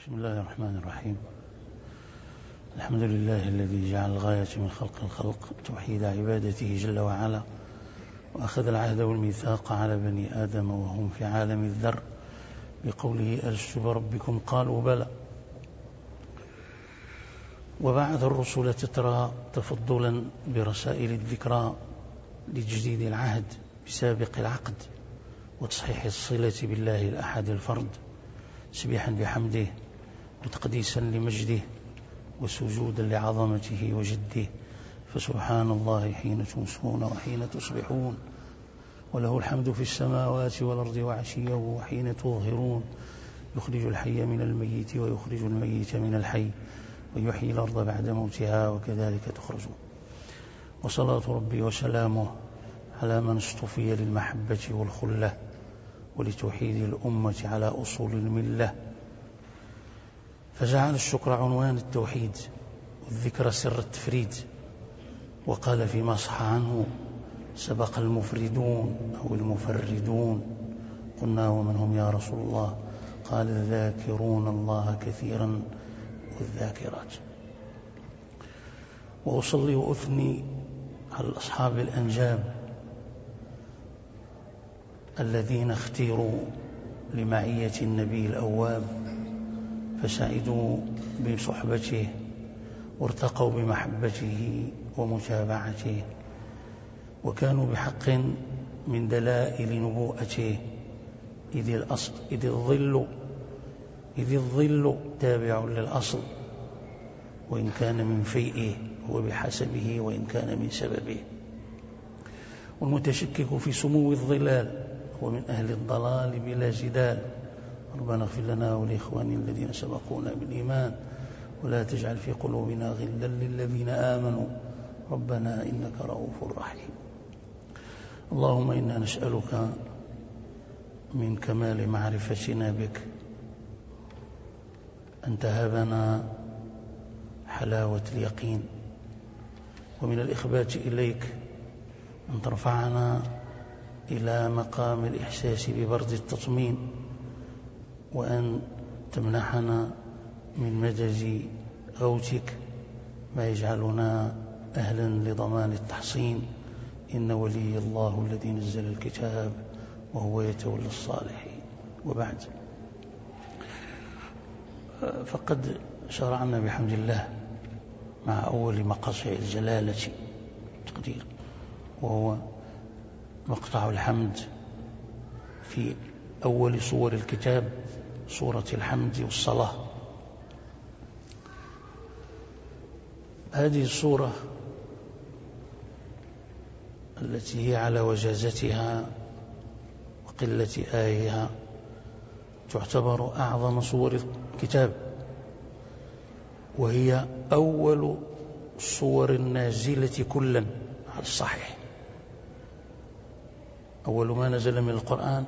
بسم الله الرحمن الرحيم. الحمد لله الذي جعل الغاية من خلق الخلق توحيد عبادته جل وعلا، وأخذ العهد والميثاق على بني آدم وهم في عالم الذر بقوله ألست بربكم قالوا بلى، وبعث الرسل تترى تفضلا برسائل الذكرى لتجديد العهد بسابق العقد وتصحيح الصلة بالله الأحد الفرد، تسبيحا بحمده وتقديسا لمجده وسجودا لعظمته وجده، فسبحان الله حين تمسون وحين تصبحون، وله الحمد في السماوات والأرض وعشيا وحين تظهرون، يخرج الحي من الميت ويخرج الميت من الحي ويحيي الأرض بعد موتها وكذلك تخرجون. وصلاة ربي وسلامه على من اصطفي للمحبة والخلة ولتوحيد الأمة على أصول الملة، فجعل الشكر عنوان التوحيد والذكر سر التفريد، وقال فيما صح عنه سبق المفردون أو المفردون، قلنا ومن هم يا رسول الله؟ قال الذاكرون الله كثيرا والذاكرات. وأصلي وأثني على أصحاب الأنجاب الذين اختيروا لمعية النبي الأواب فسعدوا بصحبته وارتقوا بمحبته ومتابعته، وكانوا بحق من دلائل نبوءته، إذ الظل تابع للأصل، وإن كان من فيئه هو بحسبه وإن كان من سببه، والمتشكك في سمو الظلال هو من أهل الضلال بلا جدال. ربنا اغفر لنا ولإخواننا الذين سبقونا بالإيمان ولا تجعل في قلوبنا غلا للذين آمنوا ربنا إنك رؤوف رحيم. اللهم إنا نسألك من كمال معرفتنا بك أن تهبنا حلاوة اليقين، ومن الإخبات إليك أن ترفعنا إلى مقام الإحساس ببرد التطمين، وأن تمنحنا من مدد غوثك ما يجعلنا أهلا لضمان التحصين، إن ولي الله الذي نزل الكتاب وهو يتولى الصالحين. وبعد، فقد شرعنا بحمد الله مع أول مقاطع الجلالة تقدير، وهو مقطع الحمد في أول صور الكتاب، صورة الحمد والصلاة. هذه الصورة التي هي على وجازتها وقلة آيها تعتبر أعظم صور الكتاب، وهي أول صور النازلة كلا على الصحيح. أول ما نزل من القرآن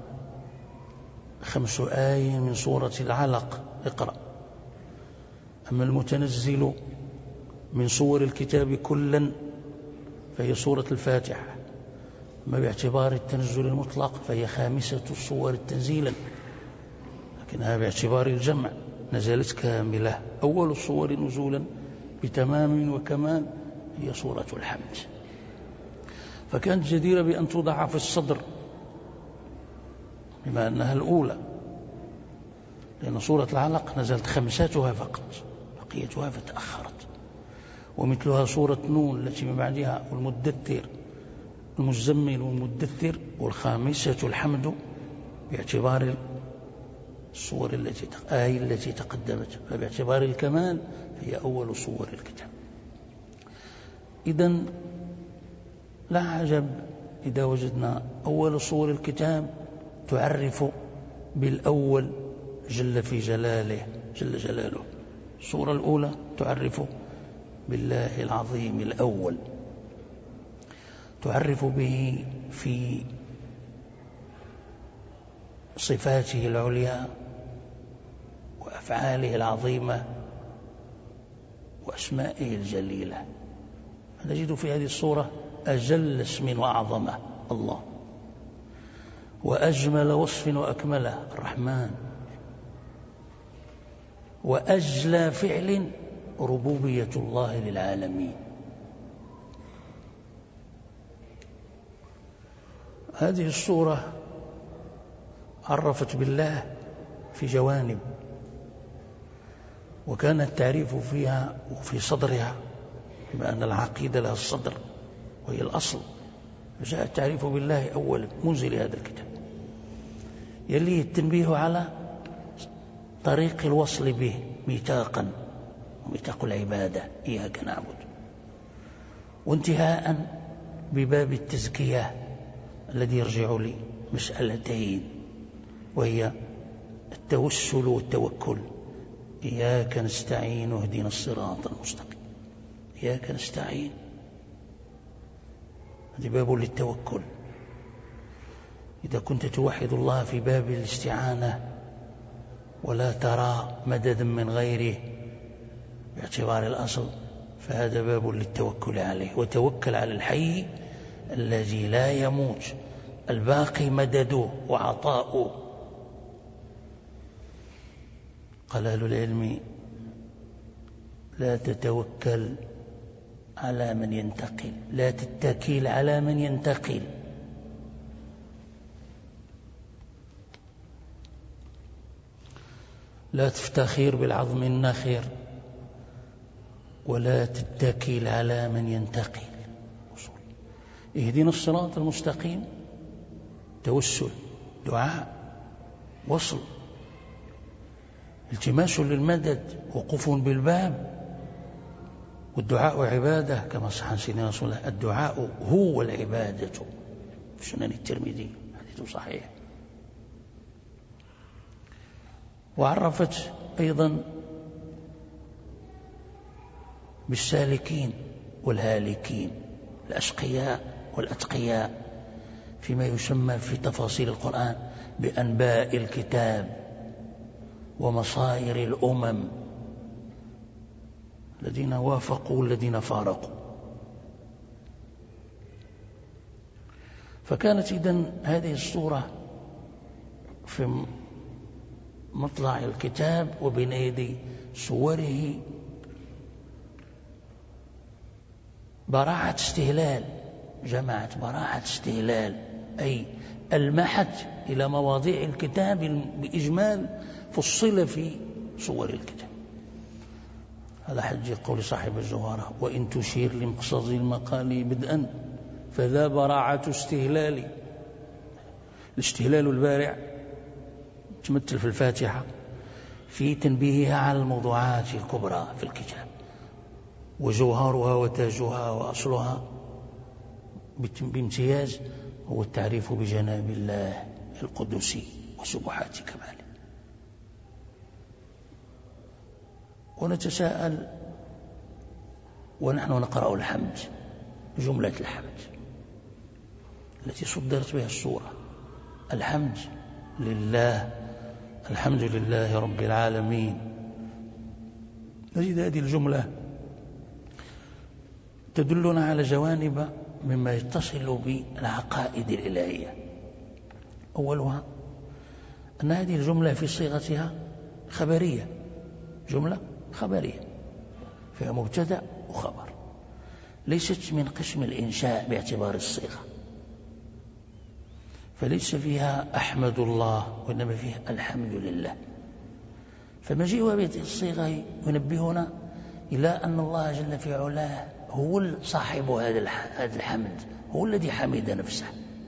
5 آيات من سورة العلق، اقرأ. أما المتنزل من صور الكتاب كلا فهي سورة الفاتحة، أما باعتبار التنزل المطلق فهي 5 الصور تنزيلا، لكنها باعتبار الجمع نزلت كاملة. أول الصور نزولا بتمام وكمال هي سورة الحمد، فكانت جديرة بأن توضع في الصدر بما أنها الأولى، لأن سورة العلق نزلت 5 فقط، بقيتها فتأخرت. ومثلها سورة نون التي من بعدها، والمدثر، المزمل والمدثر، والخامسة الحمد باعتبار الصور التي تقدمت، فباعتبار الكمال هي أول صور الكتاب. إذن لا عجب إذا وجدنا أول صور الكتاب تعرف بالأول جل في جلاله جل جلاله. الصورة الأولى تعرف بالله العظيم الأول، تعرف به في صفاته العليا وأفعاله العظيمة وأسمائه الجليلة. نجد في هذه الصورة أجل اسم وأعظمه الله، وأجمل وصف وأكمله الرحمن، وأجلى فعل ربوبية الله للعالمين. هذه الصورة عرفت بالله في جوانب، وكان التعريف فيها وفي صدرها، بما أن العقيدة لها الصدر وهي الأصل، فجاء التعريف بالله أولا منزل هذا الكتاب، يليه التنبيه على طريق الوصل به ميثاقا، وميثاق العبادة إياك نعبد، وانتهاء بباب التزكية الذي يرجع لمسألتين، وهي التوسل والتوكل. إياك نستعين واهدنا الصراط المستقيم. إياك نستعين، هذا باب للتوكل. إذا كنت توحد الله في باب الاستعانة ولا ترى مددا من غيره باعتبار الأصل، فهذا باب للتوكل عليه. وتوكل على الحي الذي لا يموت، الباقي مدده وعطاؤه. قال أهل العلم: لا تتوكل على من ينتقل، لا تتكل على من ينتقل. لا تفتخر بالعظم النخير، ولا تتكل على من ينتقل. اهدنا الصراط المستقيم، توسل، دعاء، وصل، التماس للمدد، وقوف بالباب. والدعاء عبادة كما صح عن سيدنا رسول الله: الدعاء هو العبادة، في سنن الترمذي حديث صحيح. وعرفت أيضا بالسالكين والهالكين، الأشقياء والأتقياء، فيما يسمى في تفاصيل القرآن بأنباء الكتاب ومصائر الأمم، الذين وافقوا والذين فارقوا. فكانت إذن هذه الصورة في مطلع الكتاب وبين يدي صوره براعة استهلال، جمعت براعة استهلال، أي ألمحت إلى مواضيع الكتاب بإجمال فصل في صور الكتاب. هذا حج قول صاحب الزهارة: وإن تشير لمقصد المقال بدءا فذا براعة استهلال. الاستهلال البارع تمثل في الفاتحة في تنبيهها على الموضوعات الكبرى في الكتاب، وجوهرها وتاجها وأصلها بامتياز هو التعريف بجناب الله القدسي وسبحات كماله. ونتساءل ونحن نقرأ الحمد، جملة الحمد التي صدرت بها السورة: الحمد لله، الحمد لله رب العالمين. نجد هذه الجملة تدلنا على جوانب مما يتصل بالعقائد الإلهية. أولها أن هذه الجملة في صيغتها خبرية، جملة خبرية فيها مبتدأ وخبر، ليست من قسم الإنشاء باعتبار الصيغة، فليس فيها أحمد الله، وإنما فيها الحمد لله. فمجيء بهذه الصيغة ينبهنا إلى أن الله جل في علاه هو صاحب هذا الحمد، هو الذي حمد نفسه.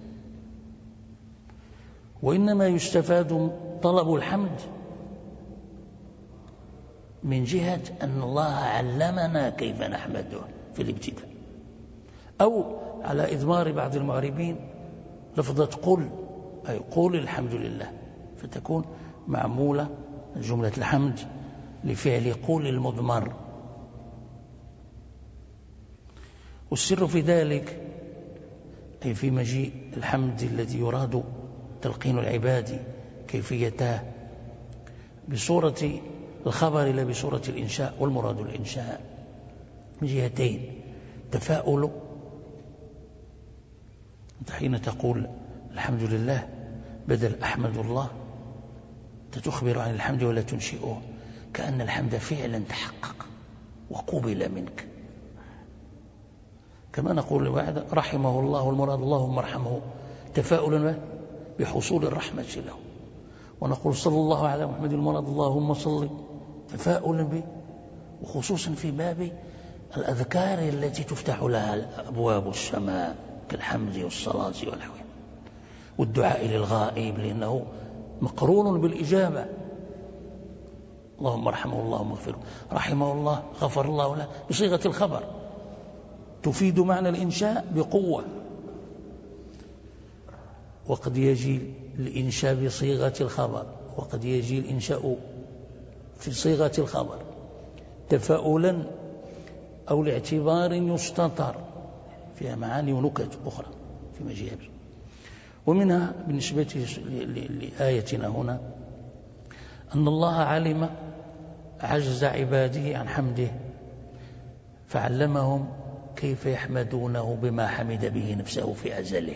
وإنما يستفاد طلب الحمد من جهة أن الله علمنا كيف نحمده في الابتداء، أو على إضمار بعض المعربين لفظة قل، أي قل الحمد لله، فتكون معمولة جملة الحمد لفعل قل المضمر. والسر في ذلك أي في مجيء الحمد الذي يراد تلقين العباد كيفيته بصورة الخبر لا بصورة الإنشاء، والمراد الإنشاء من جهتين: تفاؤل، أنت حين تقول الحمد لله بدل أحمد الله تخبر عن الحمد ولا تنشئه، كأن الحمد فعلا تحقق وقبل منك. كما نقول لواحد رحمه الله المراد اللهم ارحمه تفاؤلا بحصول الرحمة له، ونقول صلى الله على محمد المراد اللهم صل تفاؤلا به، وخصوصا في باب الأذكار التي تفتح لها أبواب السماء كالحمد والصلاة والحمد والدعاء للغائب، لأنه مقرون بالإجابة. اللهم ارحمه اللهم اغفره، رحمه الله غفر الله له بصيغة الخبر تفيد معنى الإنشاء بقوة. وقد يجي الإنشاء بصيغة الخبر، وقد يجي الإنشاء في صيغة الخبر تفاؤلا أو لاعتبار يستطر، فيها معاني ونكت أخرى في مجيئها. ومنها بالنسبة لآيتنا هنا أن الله علم عجز عباده عن حمده فعلمهم كيف يحمدونه بما حمد به نفسه في أزله.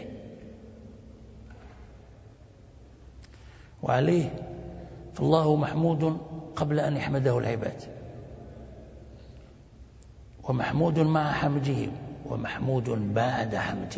وعليه فالله محمود قبل أن يحمده العباد، ومحمود مع حمده، ومحمود بعد حمده.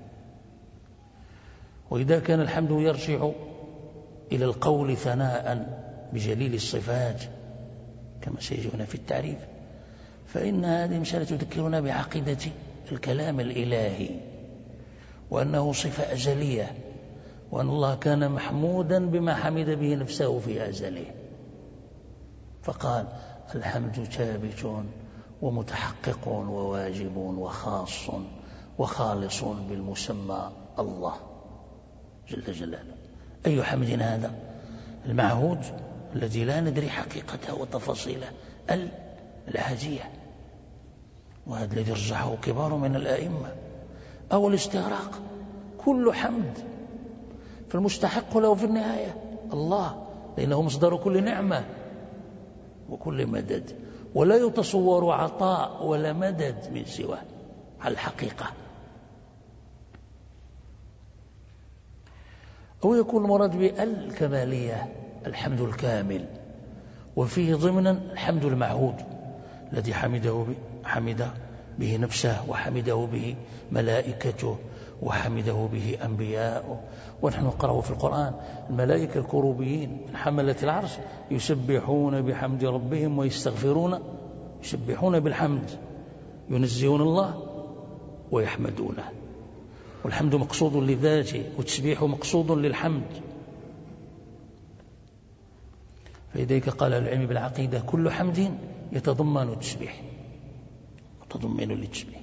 وإذا كان الحمد يرجع إلى القول ثناء بجليل الصفات كما سيجي هنا في التعريف، فإن هذه مسألة تذكرنا بعقيدة الكلام الإلهي، وأنه صفة أزلية، وأن الله كان محمودا بما حمد به نفسه في أزله. فقال الحمد ثابت ومتحقق وواجب وخاص وخالص بالمسمى الله جل جلاله. أي حمد هذا؟ المعهود الذي لا ندري حقيقته وتفاصيله، العاجية، وهذا الذي رجحه كبار من الآئمة، أو الاستغراق. كل حمد فالمستحق له في النهاية الله، لأنه مصدر كل نعمة وكل مدد، ولا يتصور عطاء ولا مدد من سواه على الحقيقة. أو يكون المراد بالكمالية الحمد الكامل، وفيه ضمنا الحمد المعهود الذي حمد به نفسه، وحمده به ملائكته، وحمده به أنبياؤه. ونحن نقرأ في القرآن الملائكة الكروبيين من حملة العرش يسبحون بحمد ربهم ويستغفرون، يسبحون بالحمد، ينزهون الله ويحمدونه. والحمد مقصود لذاته، والتسبيح مقصود للحمد. فلذلك قال العلم بالعقيدة كل حمد يتضمن التسبيح، متضمن للتسبيح.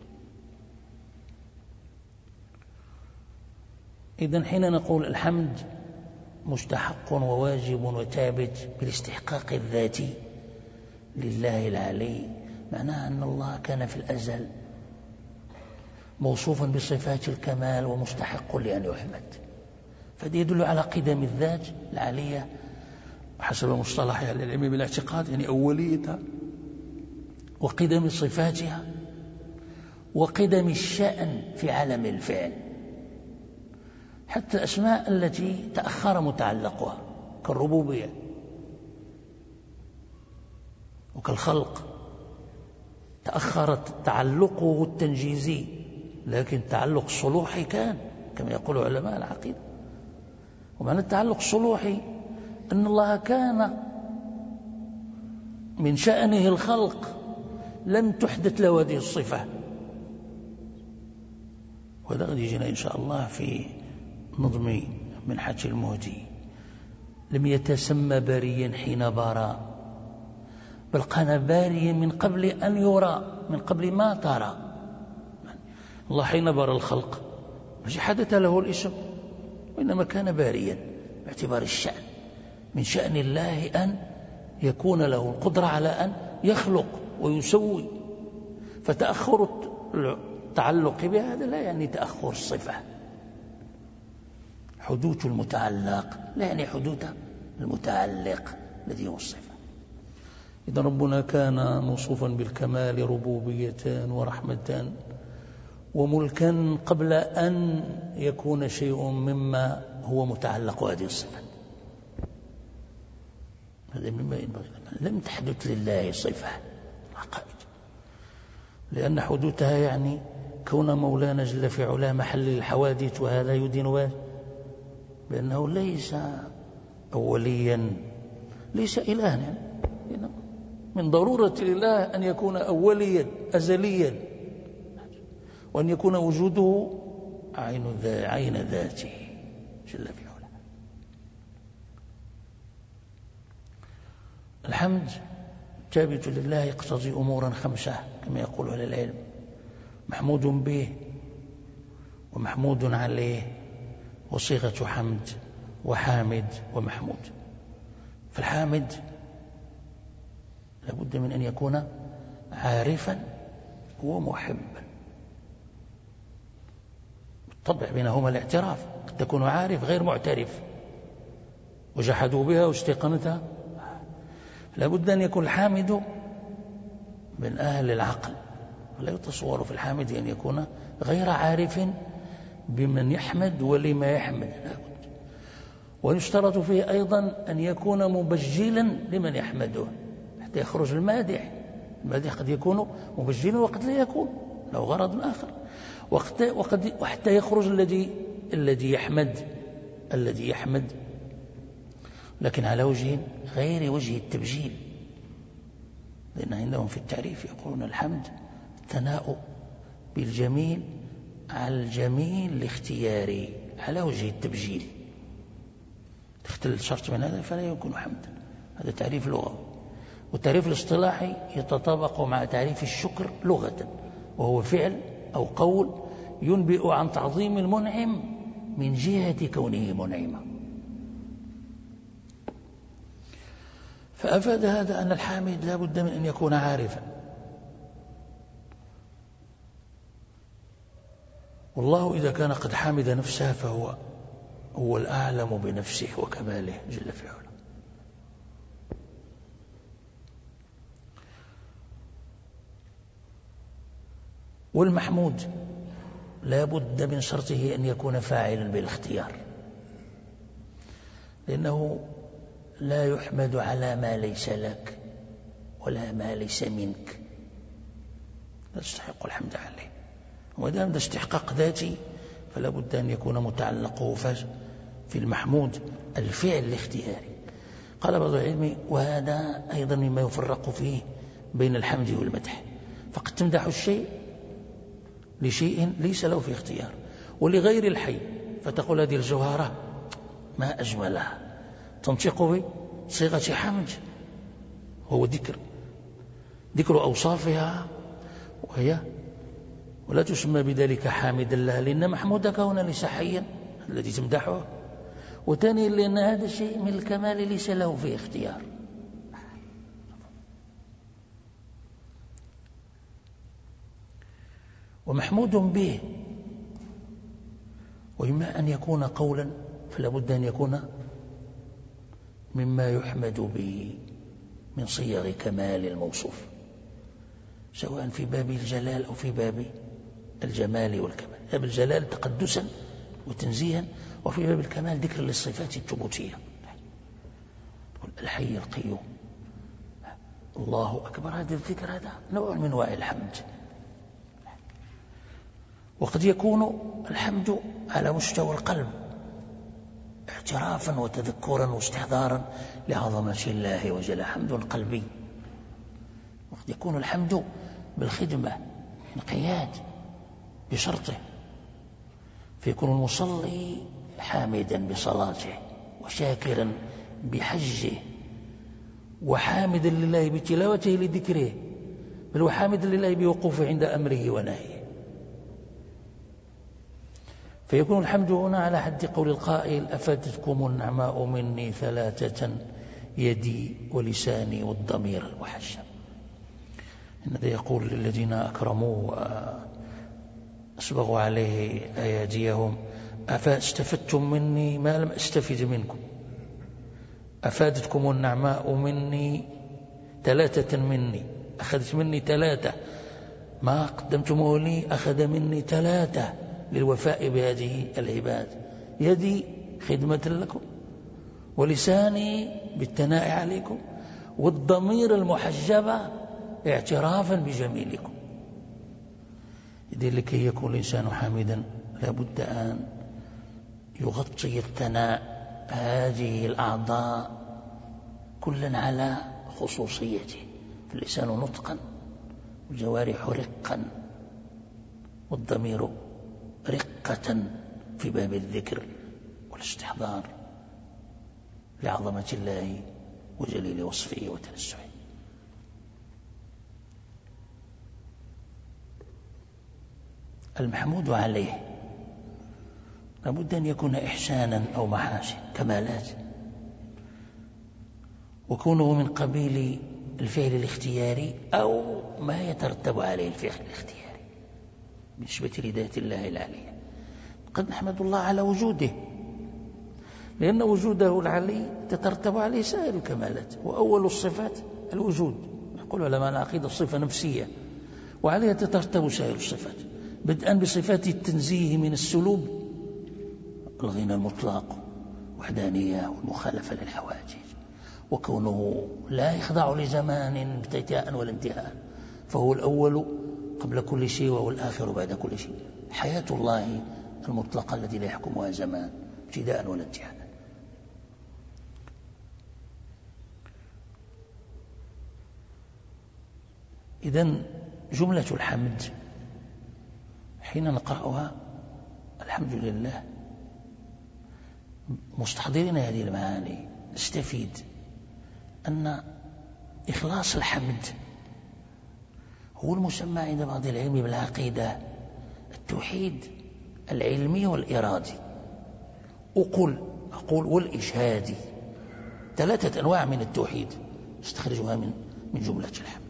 إذن حين نقول الحمد مستحق وواجب وثابت بالاستحقاق الذاتي لله العلي، معناه أن الله كان في الأزل موصوفا بصفات الكمال ومستحق لأن يحمد. فهذا يدل على قدم الذات العالية حسب مصطلح أهل العلم بالاعتقاد، يعني أوليتها، وقدم صفاتها، وقدم الشأن في عالم الفعل. حتى الأسماء التي تأخر متعلقها كالربوبية وكالخلق تأخرت تعلقه التنجيزي، لكن التعلق الصلوحي كان كما يقول علماء العقيدة. ومعنى التعلق الصلوحي أن الله كان من شأنه الخلق، لم تحدث له هذه الصفة. وهذا قد يجينا إن شاء الله في نظم منحة المهدي. لم يتسمى باريا حين بارى، بل كان باريا من قبل أن يرى، من قبل ما ترى. الله حين بار الخلق مش حدث له الاسم، وإنما كان باريا باعتبار الشأن. من شأن الله أن يكون له القدرة على أن يخلق ويسوي. فتأخر التعلق بهذا لا يعني تأخر الصفة. حدوث المتعلق لا يعني حدوث المتعلق الذي هو الصفة. إذا ربنا كان موصوفا بالكمال ربوبية ورحمة وملكا قبل أن يكون شيء مما هو متعلق هذه الصفة. هذا مما ينبغي. لم تحدث لله صفة عقائد، لأن حدوثها يعني كون مولانا جل في علاه محل الحوادث، وهذا يدين بأنه ليس أوليا، ليس إلها يعني. من ضرورة الإله أن يكون أوليا أزليا، وأن يكون وجوده عين ذاته جل في علاه. الحمد ثابت لله يقتضي أمورا 5 كما يقول أهل العلم: محمود به، ومحمود عليه، وصيغة حمد، وحامد، ومحمود. فالحامد لابد من أن يكون عارفا ومحبا. بالطبع بينهما الاعتراف، قد تكون عارف غير معترف، وجحدوا بها واستيقنتها. لابد أن يكون الحامد من أهل العقل، ولا يتصور في الحامد أن يكون غير عارف بمن يحمد ولما يحمد. ويشترط فيه أيضا أن يكون مبجلا لمن يحمده حتى يخرج المادح. المادح قد يكون مبجلا وقد لا يكون له غرض آخر، وحتى يخرج الذي يحمد لكن على وجه غير وجه التبجيل. لأن عندهم في التعريف يقولون الحمد الثناء بالجميل على الجميل الاختياري على وجه التبجيل. تختل شرط من هذا فلا يكون حمدا. هذا تعريف لغوي. والتعريف الاصطلاحي يتطابق مع تعريف الشكر لغة، وهو فعل أو قول ينبئ عن تعظيم المنعم من جهة كونه منعما. فأفاد هذا أن الحامد لا بد من أن يكون عارفا. والله إذا كان قد حمد نفسه فهو الأعلم بنفسه وكماله جل في علاه. والمحمود لا بد من شرطه أن يكون فاعلا بالاختيار، لأنه لا يحمد على ما ليس لك ولا ما ليس منك، لا تستحق الحمد عليه. ودام ده استحقاق ذاتي فلا بد أن يكون متعلقه في المحمود الفعل الاختياري. قال بعض العلم وهذا أيضا مما يفرق فيه بين الحمد والمدح، فقد تمدح الشيء لشيء ليس له في اختيار ولغير الحي، فتقول هذه الجوهرة ما أجملها، تنطق بصيغة حمد، هو ذكر أوصافها وهي ولا تسمى بذلك حامدا لها، لأن محمودك هنا ليس حيا الذي تمدحه، وثانيا لأن هذا الشيء من الكمال ليس له في اختيار. ومحمود به، وإما أن يكون قولا فلا بد أن يكون مما يحمد به من صيغ كمال الموصوف، سواء في باب الجلال أو في باب الجمال والكمال. باب الجلال تقدسا وتنزيها، وفي باب الكمال ذكر للصفات الثبوتية، الحي القيوم، الله أكبر. هذا الذكر هذا نوع من أنواع الحمد. وقد يكون الحمد على مستوى القلب اعترافا وتذكرا واستحضارا لعظمة الله وجل، حمد قلبي. وقد يكون الحمد بالخدمة انقياد بشرطه، فيكون المصلي حامدا بصلاته وشاكرا بحجه وحامدا لله بتلاوته لذكره، بل وحامدا لله بوقوفه عند أمره ونهيه. فيكون الحمد هنا على حد قول القائل أفادتكم النعماء مني 3 يدي ولساني والضمير المحشم. إن ذا يقول للذين أكرموا وأسبغوا عليه أياديهم أفاستفدتم مني ما لم أستفد منكم. أفادتكم النعماء مني 3 مني، أخذت مني 3 ما قدمتموه لي، أخذ مني 3 للوفاء بهذه العباد. يدي خدمة لكم، ولساني بالثناء عليكم، والضمير المحجبة اعترافا بجميلكم. إذن لكي يكون الإنسان حامدا لابد أن يغطي الثناء هذه الأعضاء كلا على خصوصيته، فاللسان نطقا، والجوارح رقا، والضمير رقة في باب الذكر والاستحضار لعظمة الله وجليل وصفه وتنزهه. المحمود عليه لابد أن يكون إحسانا أو محاسن كمالات، وكونه من قبيل الفعل الاختياري أو ما يترتب عليه الفعل الاختياري بالنسبة لذات الله العلية. قد نحمد الله على وجوده، لأن وجوده العلي تترتب عليه سائر الكمالات، وأول الصفات الوجود. يقول علماء العقيدة الصفة نفسية وعليها تترتب سائر الصفات، بدءا بصفات التنزيه من السلوب، الغنى المطلق، وحدانية والمخالفة للحواجز، وكونه لا يخضع لزمان ابتداء ولا انتهاء، فهو الأول قبل كل شيء وهو الآخر بعد كل شيء. حياة الله المطلقة التي لا يحكمها زمان ابتداء ولا انتهاء. إذن جملة الحمد حين نقرأها الحمد لله مستحضرين هذه المعاني، نستفيد أن إخلاص الحمد هو المسمى عند بعض العلم بالعقيدة التوحيد العلمي والإرادي، أقول والإشهادي، 3 أنواع من التوحيد استخرجها من جملة الحمد.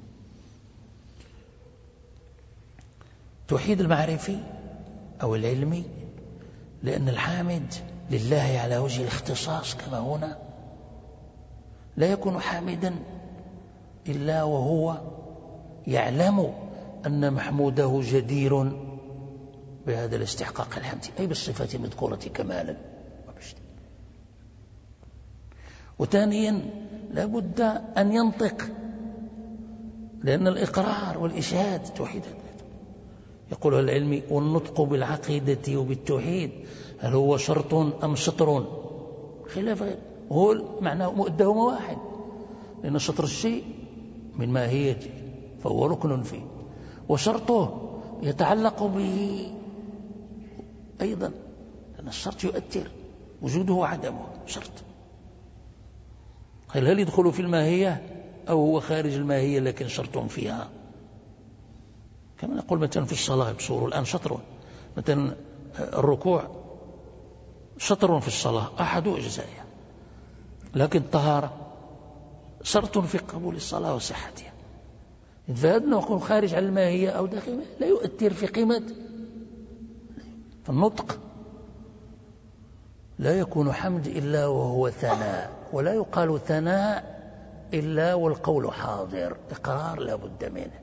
التوحيد المعرفي أو العلمي، لأن الحامد لله على وجه الاختصاص كما هنا لا يكون حامدا إلا وهو يعلم أن محموده جدير بهذا الاستحقاق الحمدي، أي بالصفات المذكورة كمالا وبشتى. وثانيا لابد أن ينطق، لأن الإقرار والإشهاد توحيد. يقول العلم والنطق بالعقيدة وبالتوحيد هل هو شرط أم سطر؟ خلاف، هو معناه مؤدهما واحد، لأن شطر الشيء من ماهيته فهو ركن فيه، وشرطه يتعلق به أيضا، لأن الشرط يؤثر، وجوده وعدمه شرط. هل يدخل في الماهية أو هو خارج الماهية لكن شرط فيها؟ كما نقول مثلا في الصلاة بصور الآن شطر، مثلا الركوع شطر في الصلاة أحد أجزائها، لكن الطهارة شرط في قبول الصلاة وصحتها. فهذا نقول خارج عن الماهية أو داخل لا يؤثر في قيمة. فالنطق لا يكون حمد إلا وهو ثناء، ولا يقال ثناء إلا والقول حاضر، إقرار لا بد منه.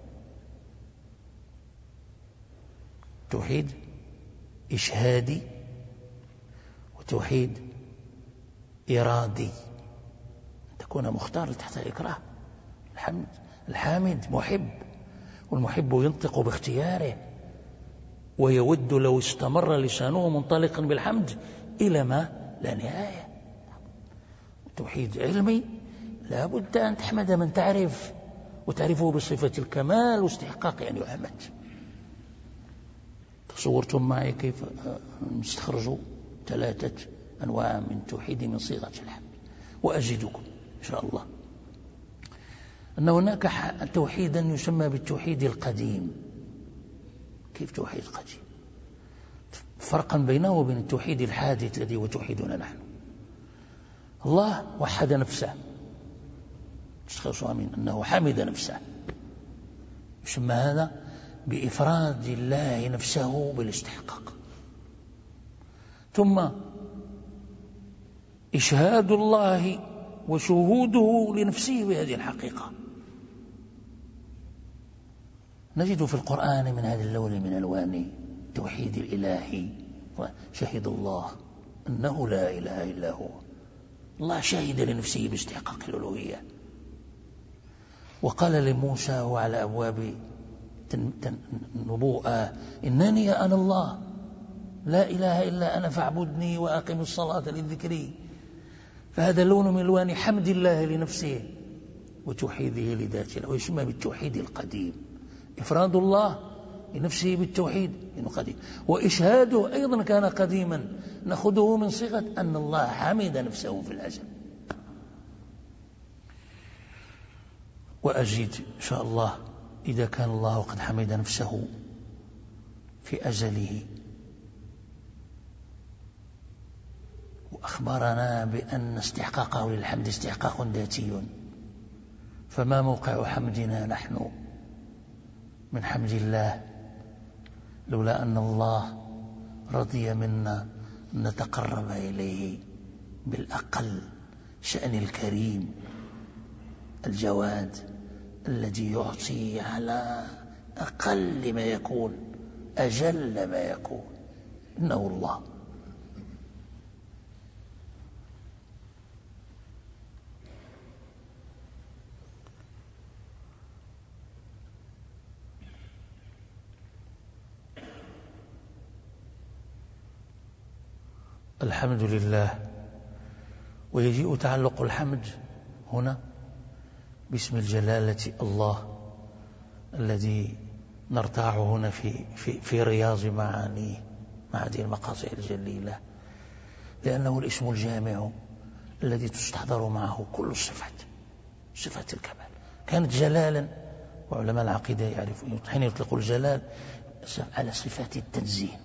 توحيد إشهادي وتوحيد إرادي، تكون مختار تحت الإكراه. الحامد محب، والمحب ينطق باختياره ويود لو استمر لسانه منطلقا بالحمد إلى ما لا نهاية. توحيد علمي لا بد أن تحمد من تعرف، وتعرفه بصفة الكمال واستحقاق أن يحمد. تصورتم معي كيف نستخرجوا 3 أنواع من توحيد من صيغة الحمد، وأزيدكم إن شاء الله أن هناك توحيدا يسمى بالتوحيد القديم. كيف توحيد قديم؟ فرقا بينه وبين التوحيد الحادث الذي هو توحيدنا نحن. الله وحد نفسه، تستخرجوا من أنه حمد نفسه، يسمى هذا بإفراد الله نفسه بالاستحقاق. ثم إشهاد الله وشهوده لنفسه بهذه الحقيقة. نجد في القرآن من هذا اللون من ألوان توحيد الإلهي، شهد الله أنه لا إله إلا هو. الله شهد لنفسه باستحقاق الألوهية وقال لموسى وعلى أبواب النبوءة إنني أنا الله لا إله إلا أنا فاعبدني وأقم الصلاة لذكري. فهذا لون من ألوان حمد الله لنفسه وتوحيده لذاته، ويسمى بالتوحيد القديم، إفراد الله لنفسه بالتوحيد إنه قديم، وإشهاده أيضا كان قديما، نأخذه من صيغة أن الله حمد نفسه في الأزل. وأزيد إن شاء الله إذا كان الله قد حمد نفسه في أزله وأخبرنا بأن استحقاقه للحمد استحقاق ذاتي، فما موقع حمدنا نحن من حمد الله لولا أن الله رضي منا نتقرب إليه بالأقل شأن الكريم الجواد الذي يعطي على أقل ما يكون أجل ما يكون، إنه الله. الحمد لله. ويجيء تعلق الحمد هنا باسم الجلالة الله الذي نرتاع هنا في رياض معانيه مع هذه المقاصد الجليلة، لأنه الاسم الجامع الذي تستحضر معه كل الصفات، صفات الكمال. كانت جلالا، وعلماء العقيدة يعرفون حين يطلق الجلال على صفات التنزيه.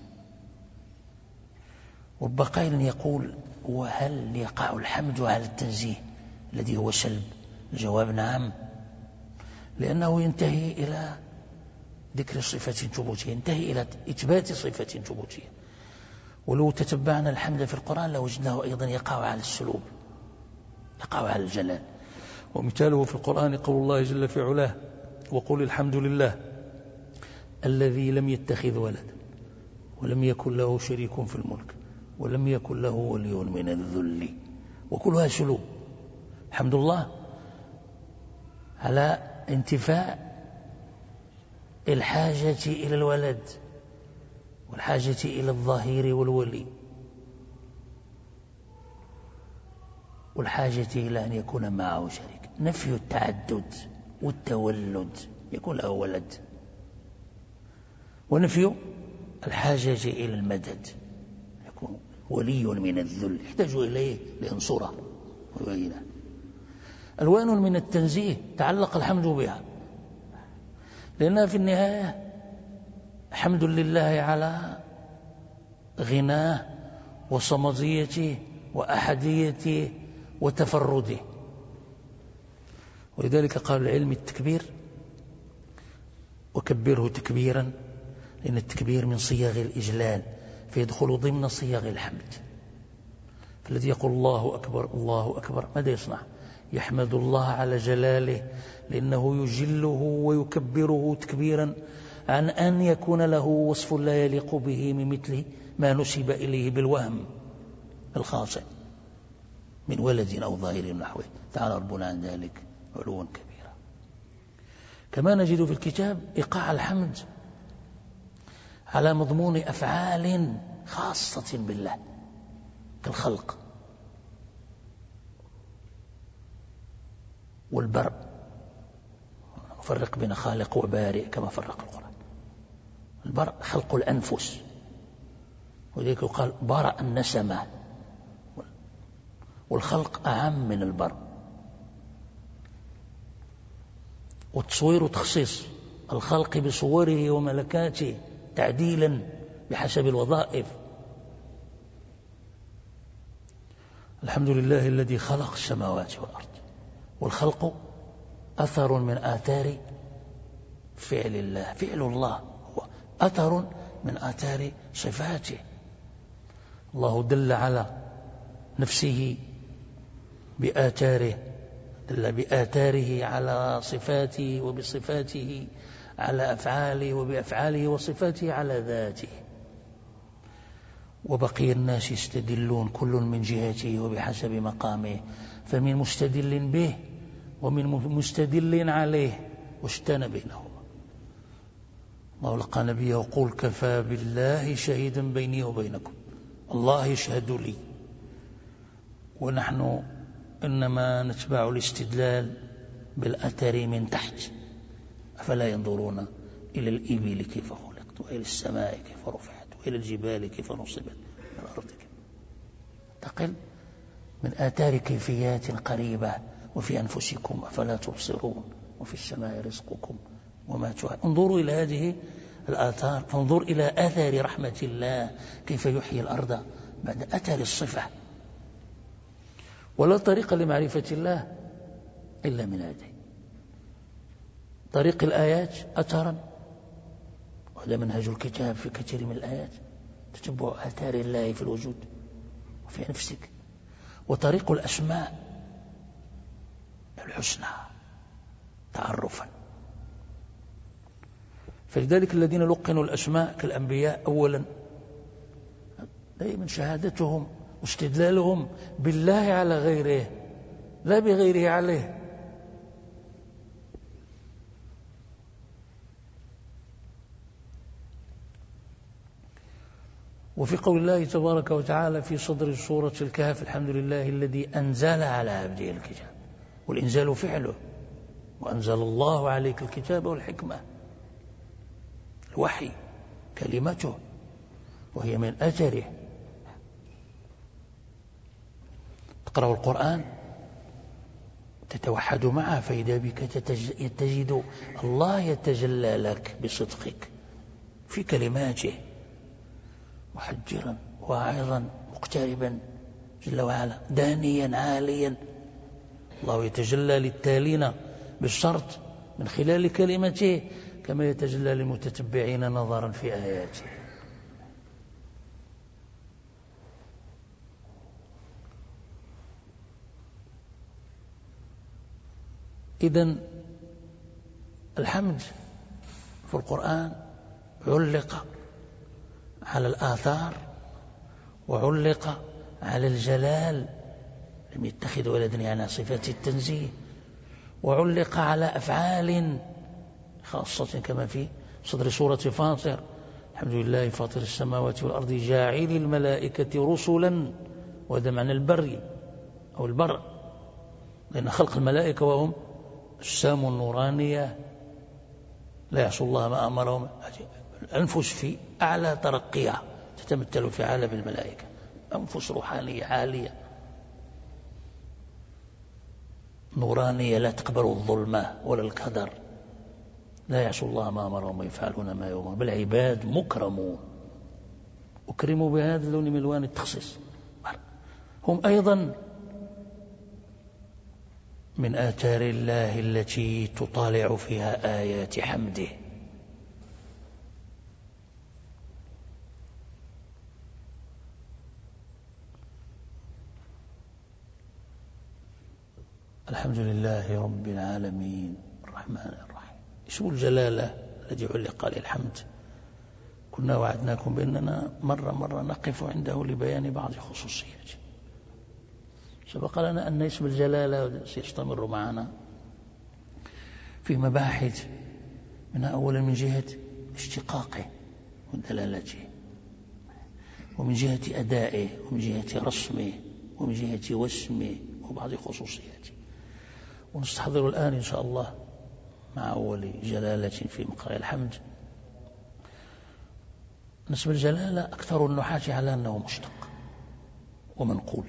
والبقائل يقول وهل يقع الحمد على التنزيه الذي هو سلب؟ الجواب نعم، لأنه ينتهي إلى ذكر صفة ثبوتية، ينتهي إلى إثبات صفة ثبوتية. ولو تتبعنا الحمد في القرآن لوجدناه أيضا يقع على السلوب، يقع على الجلال. ومثاله في القرآن قول الله جل في علاه وقل الحمد لله الذي لم يتخذ ولدا ولم يكن له شريك في الملك ولم يكن له ولي من الذل، وكلها سلوب. الحمد لله على انتفاء الحاجة إلى الولد والحاجة إلى الظهير والولي والحاجة إلى أن يكون معه شريك، نفي التعدد والتولد يكون له ولد، ونفي الحاجة إلى المدد يكون ولي من الذل يحتاج إليه لينصره ويبينه. ألوان من التنزيه تعلق الحمد بها، لأنها في النهاية حمد لله على غناه وصمديته وأحديته وتفرده. ولذلك قال العلم التكبير وكبره تكبيرا، لأن التكبير من صيغ الإجلال فيدخل ضمن صيغ الحمد. فالذي يقول الله أكبر الله أكبر ماذا يصنع؟ يحمد الله على جلاله، لأنه يجله ويكبره تكبيرا عن أن يكون له وصف لا يليق به من مثل ما نسب إليه بالوهم الخاطئ من ولد أو ظاهر نحوه، تعالى ربنا عن ذلك علوا كبيرا. كما نجد في الكتاب إيقاع الحمد على مضمون أفعال خاصة بالله كالخلق والبرء، فرق بين خالق وبارئ كما فرق القرآن. البرء خلق الأنفس، ولذلك يقال برأ النسمة، والخلق أعم من البرء. والتصوير تخصيص الخلق بصوره وملكاته تعديلا بحسب الوظائف. الحمد لله الذي خلق السماوات والأرض، والخلق أثر من آثار فعل الله، فعل الله هو أثر من آثار صفاته. الله دل على نفسه بآثاره، دل بآثاره على صفاته وبصفاته على أفعاله وبأفعاله وصفاته على ذاته. وبقي الناس يستدلون كل من جهته وبحسب مقامه، فمن مستدل به ومن مستدل عليه، واشتان بينهما. الله لقى نبيه يقول: كفى بالله شهيدا بيني وبينكم، الله يشهد لي. ونحن إنما نتبع الاستدلال بالأثر من تحت. أفلا ينظرون إلى الإبل كيف خلقت، وإلى السماء كيف رفعت، وإلى الجبال كيف نصبت، من الأرض كيف تقل، من آثار كيفيات قريبة. وفي أنفسكم أفلا تبصرون، وفي السماء رزقكم وما توعد. انظروا إلى هذه الآثار، فانظر إلى أثر رحمة الله كيف يحيي الأرض بعد أثر الصفة. ولا طريق لمعرفة الله إلا من هذه طريق الآيات أثرا، وهذا منهج الكتاب في كثير من الآيات، تتبع آثار الله في الوجود وفي نفسك. وطريق الأسماء الحسنى تعرفا. فلذلك الذين لقنوا الأسماء كالأنبياء أولا دائما شهادتهم واستدلالهم بالله على غيره لا بغيره عليه. وفي قول الله تبارك وتعالى في صدر سورة الكهف: الحمد لله الذي أنزل على عبده الكتاب. والإنزال فعله، وأنزل الله عليك الكتاب والحكمة، الوحي كلمته وهي من أثره. تقرأ القرآن تتوحد معه، فإذا بك تجد الله يتجلى لك بصدقك في كلماته، محجرا واعظا مقتربا جل وعلا، دانيا عاليا. الله يتجلى للتالين بالشرط من خلال كلمته كما يتجلى للمتتبعين نظرا في آياته. إذن الحمد في القرآن علق على الآثار، وعلق على الجلال، لم يتخذ ولدا على صفات التنزيه، وعلق على أفعال خاصة كما في صدر سورة فاطر: الحمد لله فاطر السماوات والأرض جاعل الملائكة رسلا. وهذا معنى البر أو البر، لأن خلق الملائكة وهم أجسام نورانية لا يعصوا الله ما أمرهم. الأنفس في أعلى ترقيها تتمثل في عالم الملائكة، أنفس روحانية عالية نورانية لا تقبل الظلمة ولا الكدر، لا يعصوا الله ما أمرهم ويفعلون ما يؤمرون. بل عباد مكرمون، أكرموا بهذا اللون من ألوان التخصيص. هم أيضا من آثار الله التي تطالع فيها آيات حمده. الحمد لله رب العالمين الرحمن الرحيم. اسم الجلالة الذي علق عليه الحمد كنا وعدناكم بأننا مرة نقف عنده لبيان بعض خصوصياته. سبق لنا أن اسم الجلالة سيستمر معنا في مباحث، منها أولا من جهة اشتقاقه ودلالته، ومن جهة أدائه، ومن جهة رسمه، ومن جهة واسمه وبعض خصوصياته. ونستحضر الآن إن شاء الله مع أول جلالة في مقرأ الحمد اسم الجلالة. أكثر النحاة على أنه مشتق ومنقول،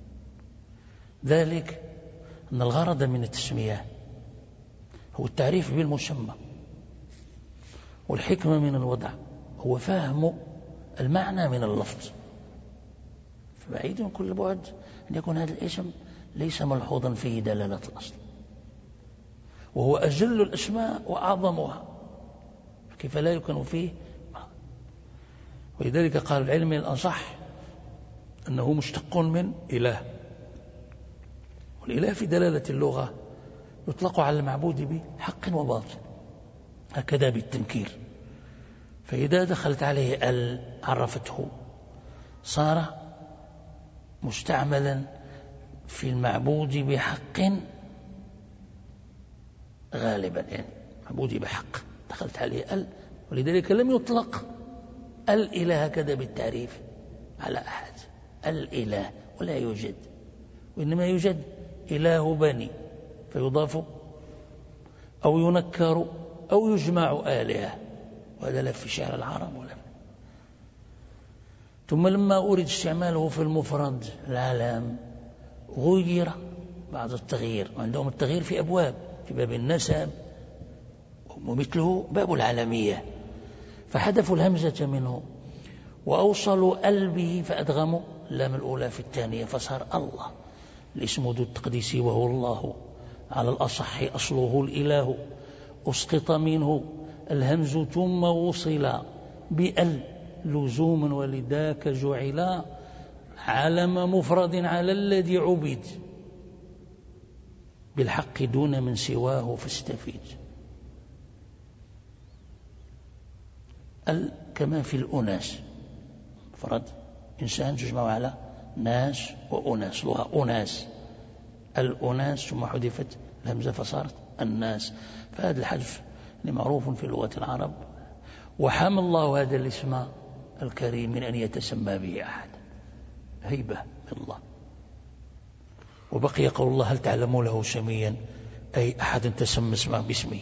ذلك أن الغرض من التسمية هو التعريف بالمسمى، والحكمة من الوضع هو فهم المعنى من اللفظ. فبعيد من كل بعد أن يكون هذا الاسم ليس ملحوظا فيه دلالة الأصل، وهو أجل الأسماء وأعظمها، كيف لا يكون فيه. ولذلك قال العلم الأصح أنه مشتق من إله، والإله في دلالة اللغة يطلق على المعبود بحق وباطل، هكذا بالتنكير. فإذا دخلت عليه عرفته صار مستعملا في المعبود بحق غالبا يعني معبودي بحق دخلت عليه ال، ولذلك لم يطلق الإله هكذا بالتعريف على أحد، الإله ولا يوجد، وإنما يوجد إله بني فيضاف أو ينكر أو يجمع آلهة، وهذا لا في شعر العرب ولا. ثم لما أريد استعماله في المفرد العلام غير بعض التغيير، وعندهم التغيير في أبواب، في باب النسب ومثله باب العالمية، فحذفوا الهمزة منه وأوصلوا ال به فأدغموا اللام الأولى في الثانية فصار الله، الاسم ذو التقديس وهو الله، على الأصح أصله الإله، أسقط منه الهمز ثم وصل بأل لزوما ولذاك جعل علم مفرد على الذي عبد بالحق دون من سواه فاستفيد. ال كما في الأناس مفرد إنسان تجمع على ناس وأناس، لها أناس الأناس ثم حذفت الهمزة فصارت الناس، فهذا الحذف معروف في لغة العرب، وحمى الله هذا الاسم الكريم من أن يتسمى به أحد، هيبة من الله. وبقي قول الله هل تعلم له سميا، أي أحد تسمى اسمه باسمه.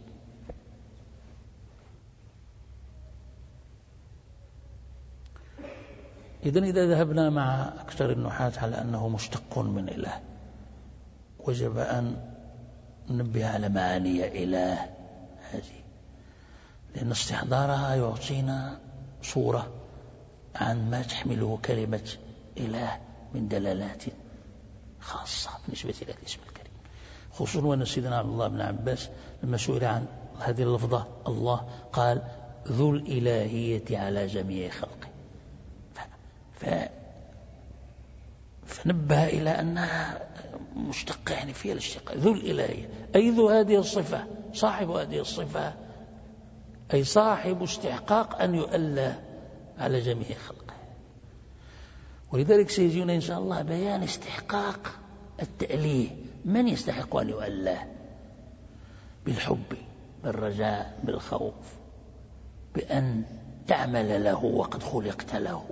إذن إذا ذهبنا مع أكثر النحاة على أنه مشتق من إله، وجب أن ننبه على معاني إله هذه، لأن استحضارها يعطينا صورة عن ما تحمله كلمة إله من دلالات خاصة بالنسبة إلى الاسم الكريم، خصوصا وأن سيدنا عبد الله بن عباس لما سئل عن هذه اللفظة الله قال ذو الإلهية على جميع خلقه، فنبه إلى أنها مشتقة يعني فيها الاشتقاق، ذو الإلهية أي ذو هذه الصفة، صاحب هذه الصفة، أي صاحب استحقاق أن يؤله على جميع خلقه. ولذلك سيجينا إن شاء الله بيان استحقاق التأليه، من يستحق أن يؤله بالحب بالرجاء بالخوف، بأن تعمل له وقد خلقت له،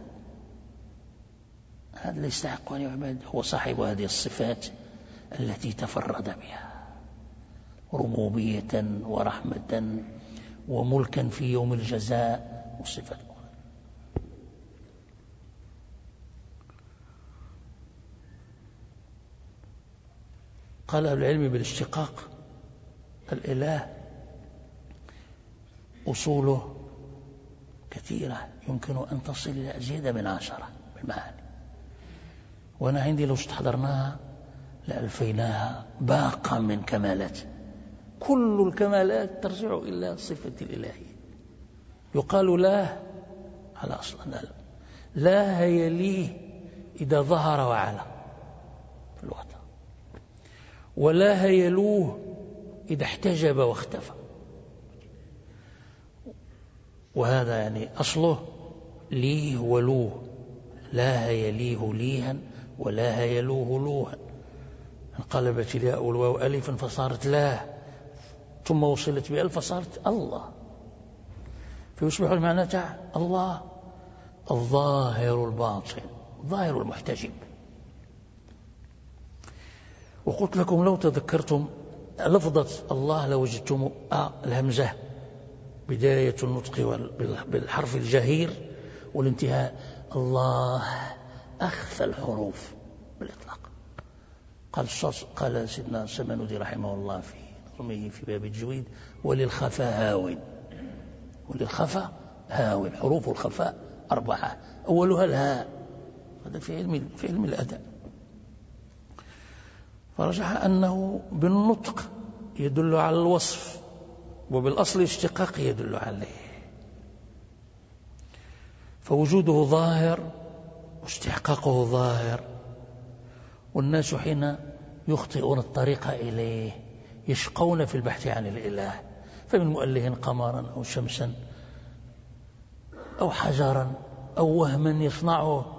هذا اللي يستحق أن يعبد هو صاحب هذه الصفات التي تفرد بها ربوبية ورحمة وملكا في يوم الجزاء والصفات. قال أهل العلم بالاشتقاق الإله أصوله كثيرة يمكن أن تصل إلى أزيد من 10 بالمعاني، وأنا عندي لو استحضرناها لألفيناها باقة من كمالات، كل الكمالات ترجع إلى صفة الإلهية. يقال لا على أصلا لا يليه إذا ظهر وعلا في الوطن، ولا يلوه إذا احتجب واختفى، وهذا يعني أصله ليه ولوه، لا يليه ليها ولا يلوه لوها، انقلبت الياء والواو ألفا فصارت لا، ثم وصلت بألف فصارت الله، فيصبح المعنى تاع الله الظاهر الباطن الظاهر المحتجب. وقلت لكم لو تذكرتم لفظة الله لوجدتم الهمزة بداية النطق بالحرف الجهير والانتهاء، الله أخفى الحروف بالإطلاق. قال سيدنا السمنودي رحمه الله في نظمه في باب الجويد وللخفاء هاون، وللخفاء هاون، حروف الخفاء 4 أولها الهاء، هذا في علم الأداء، فرجح أنه بالنطق يدل على الوصف وبالأصل اشتقاق يدل عليه، فوجوده ظاهر واستحقاقه ظاهر، والناس حين يخطئون الطريق إليه يشقون في البحث عن الإله، فمن مؤله قمرا أو شمسا أو حجرا أو وهما يصنعه،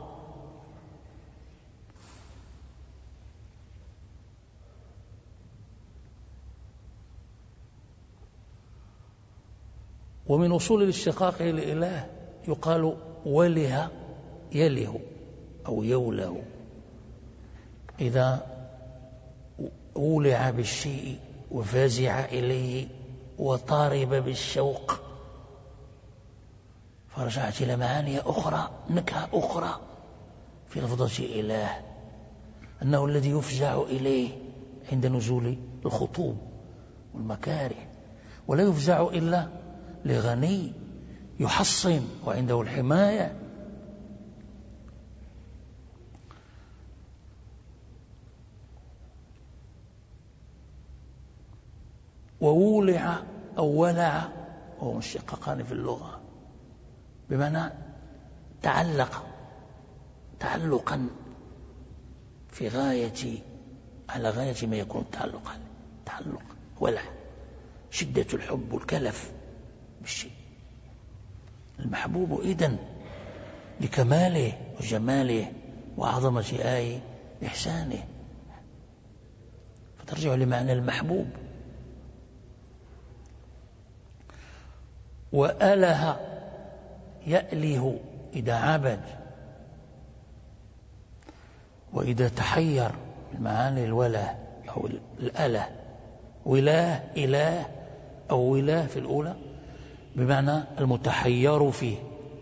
ومن أصول الاشتقاق لإله يقال وله يله أو يوله، إذا أولع بالشيء وفازع إليه وطارب بالشوق فرجعت إلى معاني أخرى، نكهة أخرى في لفظة إله، أنه الذي يفزع إليه عند نزول الخطوب والمكاره، ولا يفزع إلا لغني يحصن وعنده الحماية. وولع أو ولع وهو مشتقان في اللغة بمعنى تعلق تعلقا في غاية على غاية ما يكون التعلق، تعلق ولع شدة الحب والكلف بالشيء. المحبوب إذن لكماله وجماله وعظمة إحسانه فترجع لمعنى المحبوب. وأله يأله إذا عبد، وإذا تحير المعاني الوله أو الأله، وله إله أو وله في الأولى بمعنى المتحير فيه.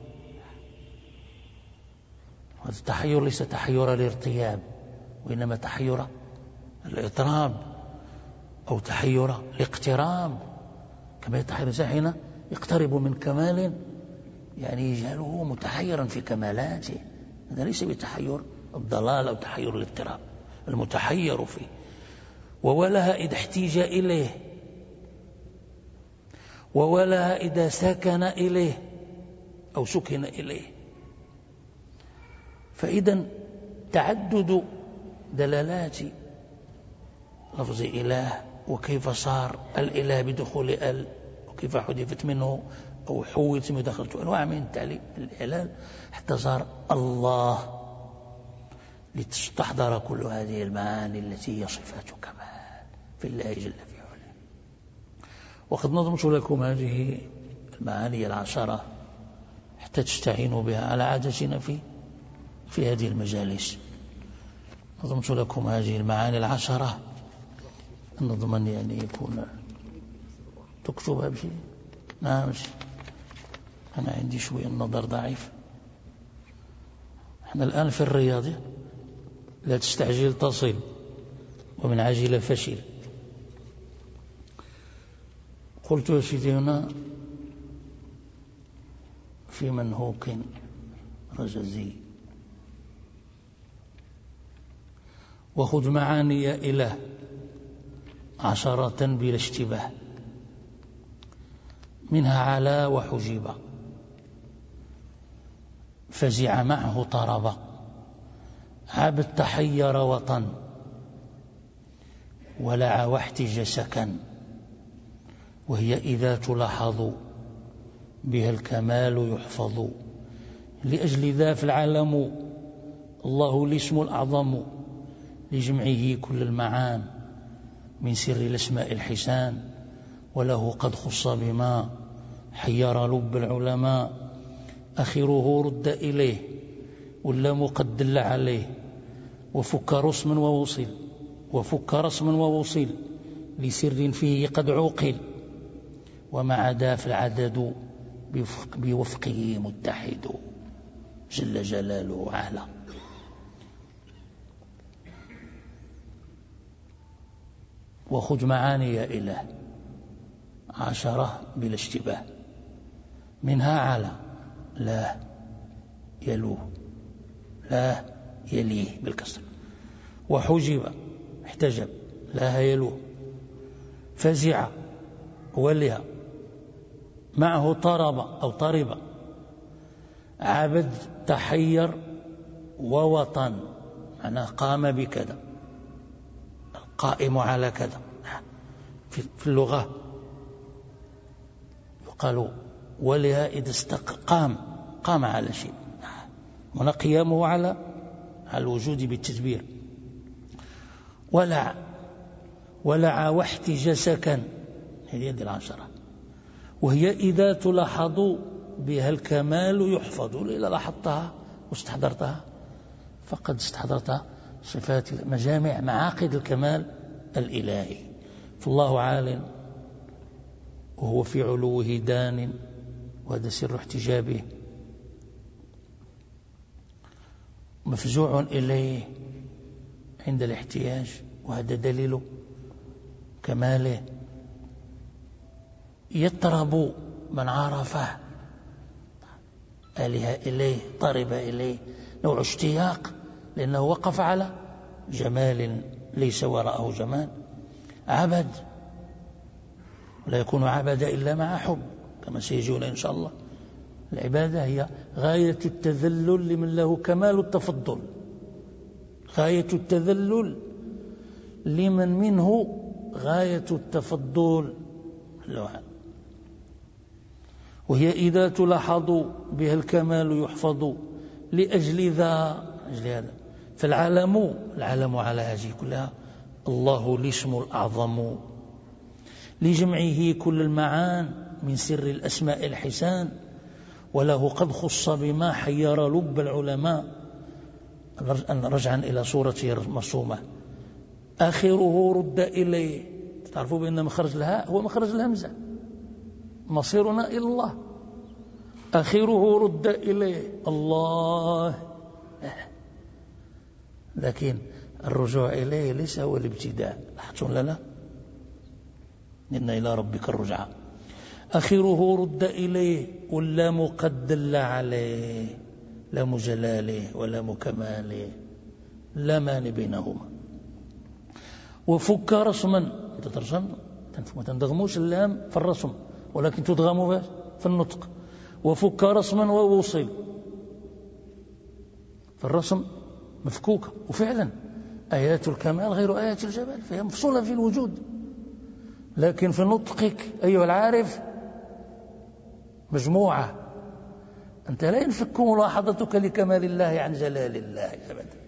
هذا التحير ليس تحير الارتياب، وإنما تحير الإضطراب أو تحير الاقتراب، كما يتحير الإنسان حين يقترب من كمال يعني يجعله متحيرا في كمالاته. هذا ليس بتحير الضلال أو تحير الاضطراب، المتحير فيه. وولها إذا احتيج إليه، وولها إذا سكن إليه أو سكن إليه. فإذا تعدد دلالات لفظ إله، وكيف صار الإله بدخول ال، وكيف حذفت منه أو حولت من دخلت أنواع من الإعلال حتى صار الله، لتستحضر كل هذه المعاني التي هي صفات كمال في الله جل في علاه. وقد نظمت لكم هذه المعاني العشرة حتى تستعينوا بها على عادتنا في هذه المجالس. نظمت لكم هذه المعاني العشرة، نضمن يعني يكون تكتبها بشيء. نعم، أنا عندي شوية النظر ضعيف. احنا الآن في الرياضة، لا تستعجل تصل ومن عجل فشل. قلت يا سيدي هنا في منهوك رجزي: وخذ معاني إله عشرة بلا اشتباه، منها علا وحجب، فزع معه طرب، عبد تحير وطن، ولع واحتج سكن، وهي إذا تلاحظ بها الكمال يحفظ. لأجل ذا في العالم الله الاسم الأعظم، لجمعه كل المعان من سر الأسماء الحسان، وله قد خص بما حير لب العلماء، آخره رد إليه واللام قد دل عليه، وفك رسم ووصل، وفك رسم ووصل، لسر فيه قد عقل، وما عدا في العدد بوفقه متحد، جل جلاله وعلا. وخذ معاني يا إله عشرة بلا اشتباه، منها على لا يلوه، لا يليه بالكسر، وحجب احتجب لا يلوه، فزع ولها، معه طرب أو طرب، عبد تحير ووطن، معناه قام بكذا، القائم على كذا. في اللغة يقال ولها إذا قام على شيء، هنا قيامه على الوجود بالتدبير. ولع واحتج سكن، هذه العشرة. وهي إذا تلاحظ بها الكمال يحفظ. إذا لاحظتها واستحضرتها فقد استحضرت صفات مجامع معاقد الكمال الإلهي. فالله عال وهو في علوه دان، وهذا سر احتجابه، مفزوع إليه عند الاحتياج، وهذا دليل كماله. يطرب من عرفه، آله إليه، طرب إليه، نوع اشتياق لأنه وقف على جمال ليس وراءه جمال. عبد، لا يكون عبد إلا مع حب كما سيجون إن شاء الله. العبادة هي غاية التذلل لمن له كمال التفضل، غاية التذلل لمن منه غاية التفضل. وهي إذا تلاحظ بها الكمال يحفظ لأجل هذا. فالعالم على هذه كلها الله الاسم الأعظم، لجمعه كل المعان من سر الأسماء الحسان، وله قد خص بما حير لب العلماء. رجعا إلى صورته المرسومة، آخره رد إليه. تعرفوا بأن مخرج الهاء هو مخرج الهمزة، مصيرنا إلى الله. آخره رد إليه الله، لكن الرجوع إليه ليس هو الابتداء. لاحظتم لا إن إلى ربك الرجعى. آخره رد إليه، واللام قد دل عليه، لام جلاله ولام كماله، لا مانع بينهما. وفك رسما، إذا ترسم ما تندغموش اللام في الرسم، ولكن تدغموا في النطق. وفك رسما ووصل، في الرسم مفكوكة، وفعلا آيات الكمال غير آيات الجمال، فهي مفصولة في الوجود، لكن في نطقك أيها العارف مجموعة. أنت لا ينفك ملاحظتك لكمال الله عن جلال الله أبدا.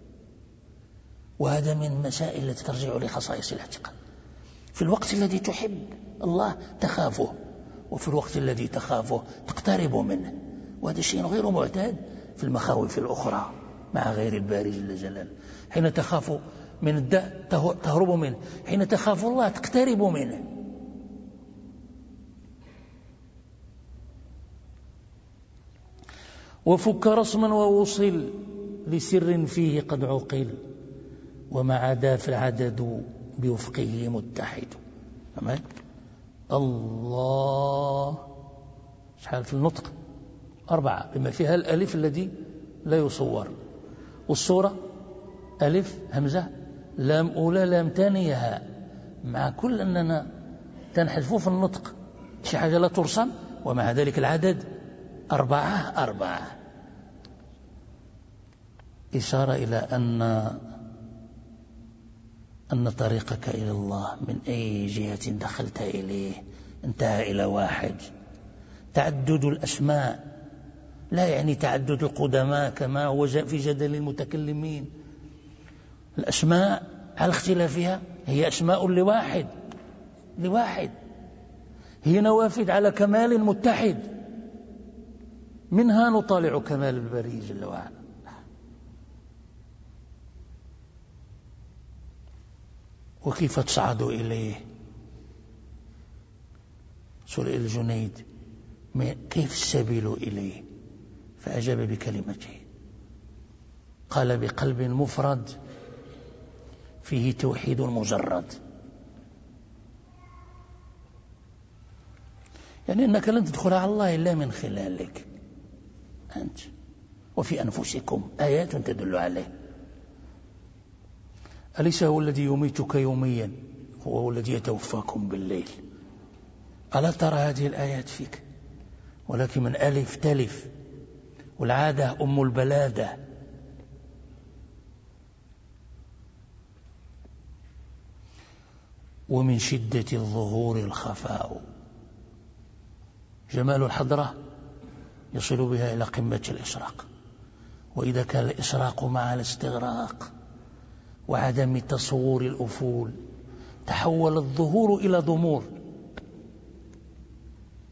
وهذا من المسائل التي ترجع لخصائص الاعتقاد. في الوقت الذي تحب الله تخافه، وفي الوقت الذي تخافه تقترب منه، وهذا شيء غير معتاد في المخاوف الأخرى مع غير الباري جل جلاله. حين تخاف من الداء تهرب منه، حين تخاف الله تقترب منه. وفك رسما ووصل لسر فيه قد عقل، وما عدا في العدد بوفقه متحد. الله شحال في النطق 4، بما فيها الألف الذي لا يصور، والصورة ألف همزة لام أولى لام ثانية هاء، مع كل أننا تنحذف في النطق شي حاجة لا ترسم، ومع ذلك العدد 4. إشارة إلى أن طريقك إلى الله من أي جهة دخلت إليه انتهى إلى واحد. تعدد الأسماء لا يعني تعدد القدماء كما هو في جدل المتكلمين. الأسماء على اختلافها هي أسماء لواحد، هي نوافذ على كمال متحد، منها نطالع كمال الباري جل وعلا. وكيف تصعد إليه؟ سئل الجنيد كيف السبيل إليه؟ فأجاب بكلمته، قال بقلب مفرد فيه توحيد مجرد. يعني أنك لن تدخل على الله إلا من خلالك أنت، وفي أنفسكم آيات تدل عليه. أليس هو الذي يميتك يوميا؟ هو الذي يتوفاكم بالليل. ألا ترى هذه الآيات فيك؟ ولكن من ألف تلف، والعادة أم البلادة. ومن شدة الظهور الخفاء. جمال الحضرة يصل بها إلى قمة الإشراق، وإذا كان الإشراق مع الاستغراق وعدم تصور الأفول تحول الظهور إلى ضمور.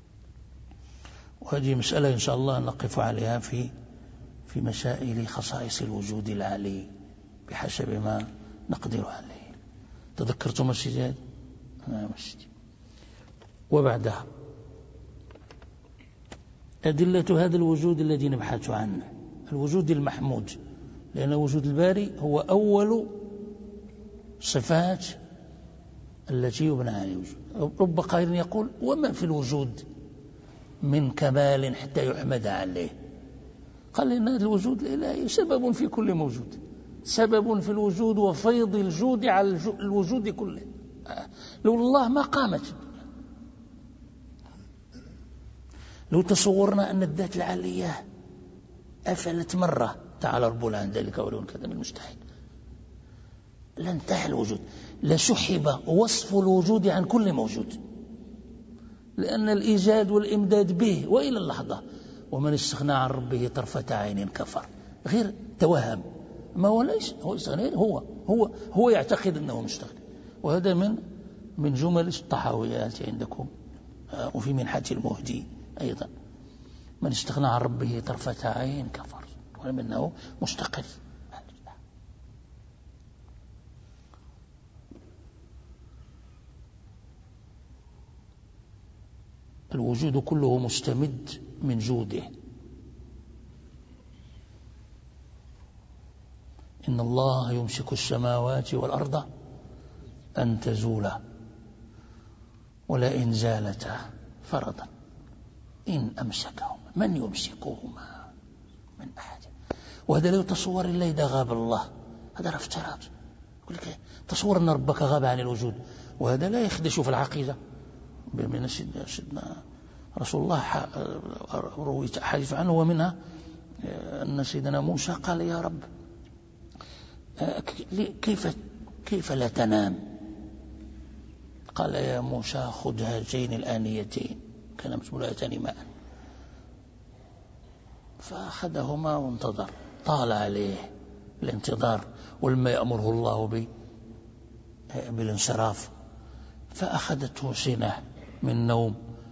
وهذه مسألة إن شاء الله نقف عليها في مسائل خصائص الوجود العالي بحسب ما نقدر عليه. تذكرتم السجاد؟ نعم السجاد. وبعدها أدلة هذا الوجود الذي نبحث عنه، الوجود المحمود، لأن وجود الباري هو أول صفات التي يبنى عليه الوجود. رب قائل يقول: وما في الوجود من كمال حتى يحمد عليه؟ قال إن هذا الوجود الإلهي سبب في كل موجود، سبب في الوجود وفيض الجود على الوجود كله. لو الله ما قامت. لو تصورنا أن الذات العالية أفلت مرة، تعالى ربنا عن ذلك ولو كذا من المستحيل، لانتهى الوجود، لسحب وصف الوجود عن كل موجود، لأن الإيجاد والإمداد به وإلى اللحظة. ومن استغنى عن ربه طرفة عين كفر، غير توهم. ما هو ليس هو استغنى، هو يعتقد أنه مستغني. وهذا من جمل الطحاويات عندكم، وفي منحة المهدي أيضا: من استغنى عن ربه طرفة عين كفر، ولم أنه مستقل. الوجود كله مستمد من جوده. إن الله يمسك السماوات والأرض أن تزولا ولئن زالتا فرضا إن أمسكهما من يمسكهما من أحد. وهذا لا يتصور إلا إذا غاب الله، هذا افتراض. يقول لك تصور أن ربك غاب عن الوجود، وهذا لا يخدش في العقيدة. من سيدنا رسول الله رويت حديث عنه، ومنها أن سيدنا موسى قال: يا رب كيف لا تنام؟ قال: يا موسى خذ هاتين الآنيتين، كان مملوءتان ماء، فأخذهما وانتظر، طال عليه الانتظار، ولما يأمره الله بالانصراف فأخذته سنة من نوم،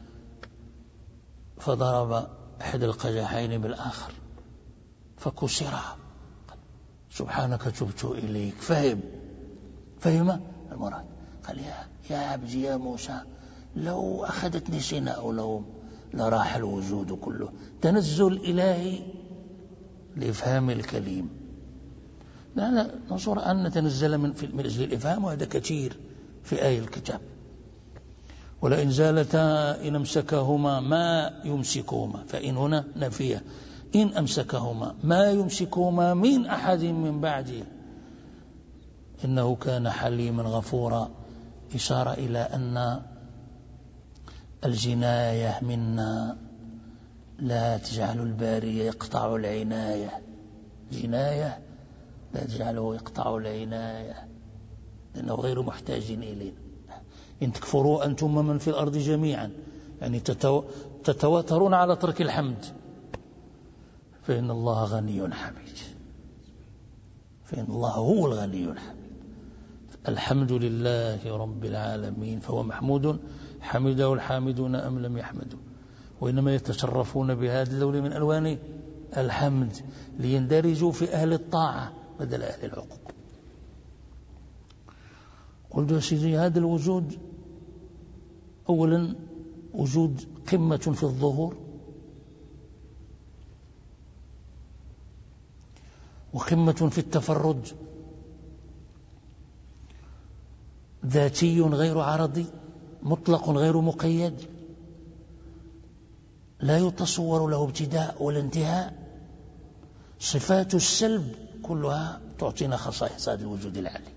فضرب أحد القدحين بالآخر فكسرا. سبحانك تبت إليك. فهم المراد. قال: يا عبدي يا موسى، لو أخذتني سنة أو نوم لراح الوجود كله. تنزل إلهي لإفهام الكليم. لا نصور أن نتنزل من أجل الإفهام، وهذا كثير في آية الكتاب. ولئن زالتا إن أمسكهما ما يمسكهما، فإن هنا نفية، إن أمسكهما ما يمسكهما من أحد من بعده إنه كان حليما غفورا. إشارة إلى أن الجناية منا لا تجعل الباري يقطع العناية، جناية لا تجعله يقطع العناية، لأنه غير محتاج إلينا. إن تكفروا أنتم من في الأرض جميعا، يعني تتواترون على ترك الحمد، فإن الله غني حميد، فإن الله هو الغني الحميد. الحمد لله رب العالمين، فهو محمود حمده الحامدون أم لم يحمدوا، وإنما يتشرفون بهذا اللون من ألوان الحمد ليندرجوا في أهل الطاعة بدل أهل العقوق. قلت يا سيدي، هذا الوجود أولا وجود قمة في الظهور، وقمة في التفرد، ذاتي غير عرضي، مطلق غير مقيد، لا يتصور له ابتداء ولا انتهاء. صفات السلب كلها تعطينا خصائص هذا الوجود العالي.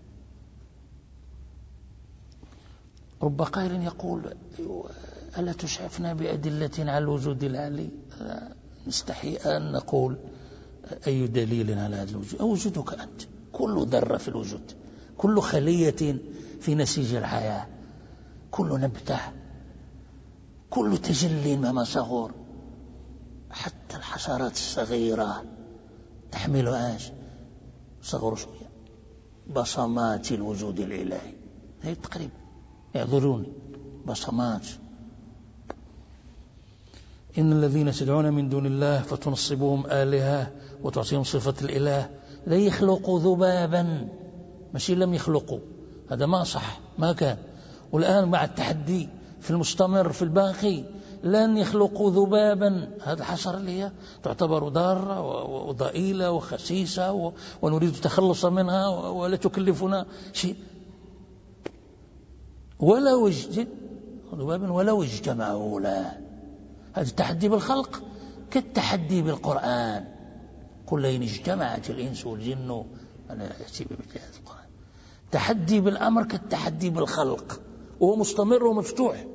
رب قائل يقول: ألا تشعفنا بأدلة على الوجود العالي؟ نستحي أن نقول أي دليل على هذا الوجود؟ وجودك أنت، كل ذرة في الوجود، كل خلية في نسيج الحياة، كل نبتة، كل تجلي مهما صغر، حتى الحشرات الصغيرة تحمل صغر شوية بصمات الوجود الإلهي. هي تقريبا، يعذروني، بصمات. إن الذين تدعون من دون الله فتنصبهم آلهة وتعطيهم صفة الإله لا يخلقوا ذبابا، ماشي لم يخلقوا، هذا ما صح، ما كان. والآن مع التحدي في المستمر في الباقي لن يخلقوا ذبابا، هذا الحشرة اللي هي تعتبر ضارة وضئيلة وخسيسة ونريد التخلص منها ولا تكلفنا شيء. ولو اجتمعوا له. هذا التحدي بالخلق كالتحدي بالقرآن، قل لئن اجتمعت الإنس والجن أنا يأتي بمثل هذا القرآن. تحدي بالأمر كالتحدي بالخلق، وهو مستمر ومفتوح.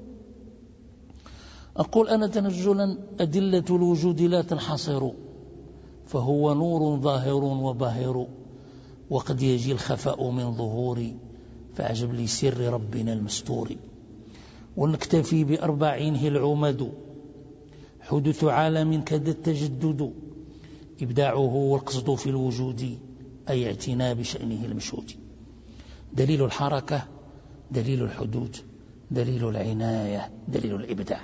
أقول أنا تنزلا أدلة الوجود لا تنحصر، فهو نور ظاهر وباهر، وقد يجي الخفاء من ظهوري، فأعجب لي سر ربنا المستور. ونكتفي بأربعين هي العمد، حدث عالم كذا التجدد، إبداعه والقصد في الوجود، أي اعتناء بشأنه المشهود. دليل الحركة، دليل الحدود، دليل العناية، دليل الإبداع.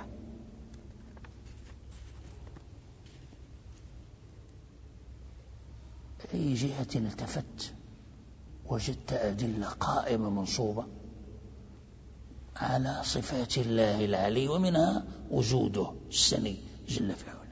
أي جهة التفت وجدت أدلة قائمة منصوبة على صفات الله العلي، ومنها وجوده السني جل في علاه.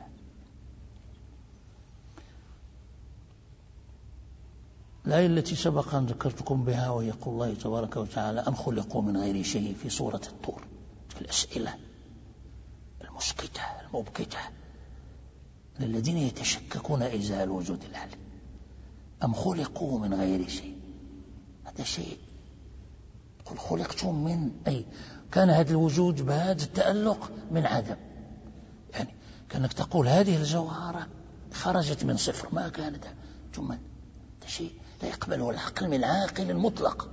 الآية التي سبق أن ذكرتكم بها وهي قول الله تبارك وتعالى أم خلقوا من غير شيء في سورة الطور. الأسئلة المسكتة المبكتة للذين يتشككون إزاء الوجود العلي. أم خلقوا من غير شيء، هذا شيء. قل خلقتم من أي كان هذا الوجود بهذا التألق من عدم، يعني كأنك تقول هذه الجوهرة خرجت من صفر، ما كانت، ثم هذا شيء لا يقبله العقل من عاقل مطلق،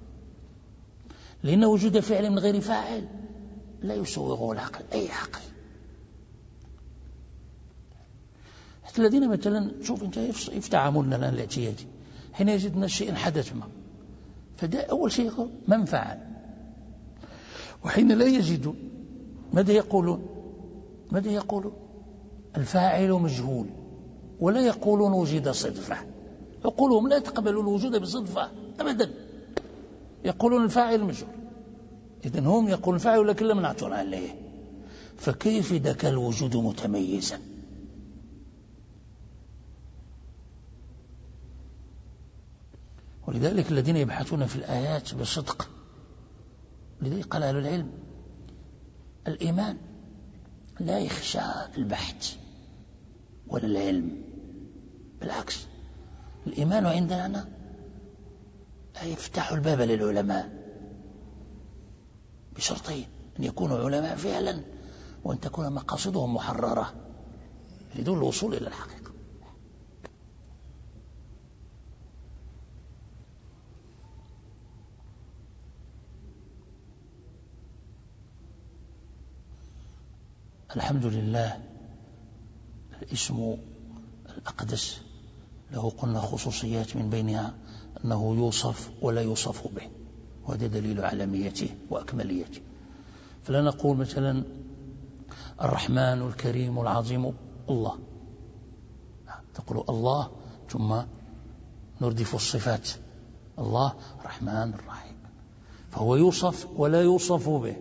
لأن وجود فعل من غير فاعل لا يسوغه العقل، أي عقل. حتى الذين مثلا شوف انت في تعاملنا الآن الاعتيادي، حين يجدنا شيء حدث ما، فده أول شيء يقول من فعل، وحين لا يجد ماذا يقولون؟ الفاعل مجهول، ولا يقولون وجد صدفة. عقولهم لا تقبل الوجود بصدفة أبدا، يقولون الفاعل مجهول. إذن هم يقولون الفاعل لكن لم نعثر عليه، فكيف ذاك الوجود متميزا؟ ولذلك الذين يبحثون في الآيات بصدق، لذلك قال أهل العلم الإيمان لا يخشى البحث ولا العلم، بالعكس الإيمان عندنا يفتح الباب للعلماء بشرطين: أن يكونوا علماء فعلا، وأن تكون مقاصدهم محررة يريدون الوصول إلى الحقيقة. الحمد لله الاسم الأقدس له قلنا خصوصيات، من بينها أنه يوصف ولا يوصف به، وهذا دليل علميته وأكمليته. فلا نقول مثلا الرحمن الكريم العظيم الله، تقول الله ثم نردف الصفات، الله الرحمن الرحيم، فهو يوصف ولا يوصف به،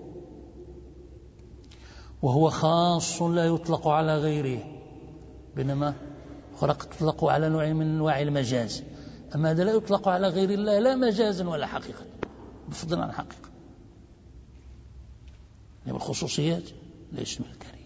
وهو خاص لا يطلق على غيره، بينما خلق تطلق على نوع من أنواع المجاز، أما هذا لا يطلق على غير الله لا مجازا ولا حقيقة، بفضل عن حقيقة. يعني الخصوصيات لاسم الكريم.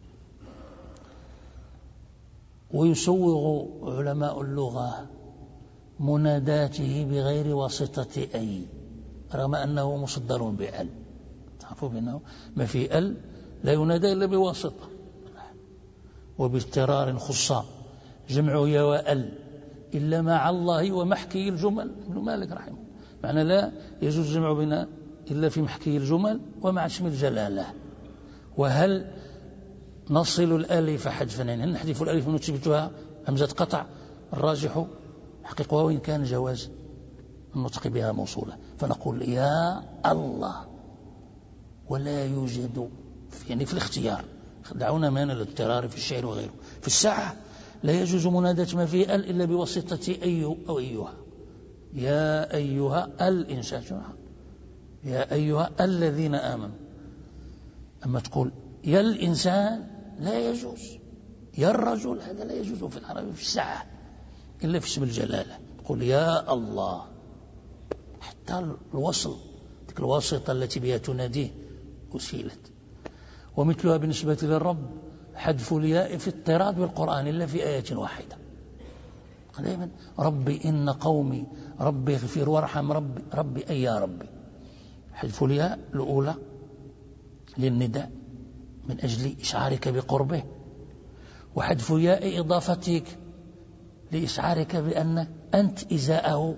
ويسوغ علماء اللغة مناداته بغير واسطة أي، رغم أنه مصدر بأل. تعرفوا بأنه ما في أل لا ينادى إلا بواسطة، وباضطرار خصا جمع يا وأل إلا مع الله ومحكي الجمل. ابن مالك رحمه معنى لا يجوز الجمع بنا إلا في محكي الجمل ومع اسم الجلالة. وهل نصل الألف حذفا، يعني هل نحذف الألف ونثبتها همزة قطع؟ الراجح حقيقها وإن كان جواز النطق بها موصولة، فنقول يا الله، ولا يوجد يعني في الاختيار دعونا من الاضطرار في الشعر وغيره. في الساعة لا يجوز مناداة ما فيه ال إلا بواسطة أي أو أيها. يا أيها الإنسان، يا أيها الذين آمنوا. أما تقول يا الإنسان لا يجوز، يا الرجل هذا لا يجوز في العربي في الساعة إلا في اسم الجلالة. تقول يا الله، حتى الوصل تلك الواسطة التي بها تناديه أسيلت. ومثلها بالنسبة للرب حذف الياء في اضطراد بالقرآن إلا في آية واحدة. دائما ربي إن قومي، ربي اغفر وارحم، ربي أي يا ربي. حذف الياء الأولى للنداء من أجل إشعارك بقربه، وحذف ياء إضافتك لإشعارك بأنك أنت إزاءه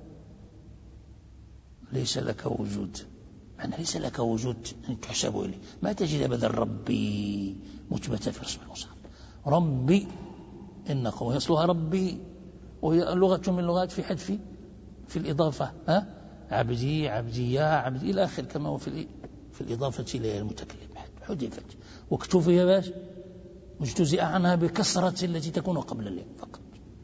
ليس لك وجود. معنى ليس لك وجود أن تحسب إليه. ما تجد أبدا ربي مثبتة في رسم المصحف. ربي إن قوم يصلها ربي، وهي لغة من اللغات في حذف في الإضافة. عبدي عبدي يا عبدي إلى آخر كما هو في الإضافة إلى المتكلم حذفت واكتفي باش واجتزئ عنها بكسرة التي تكون قبل الياء فقط.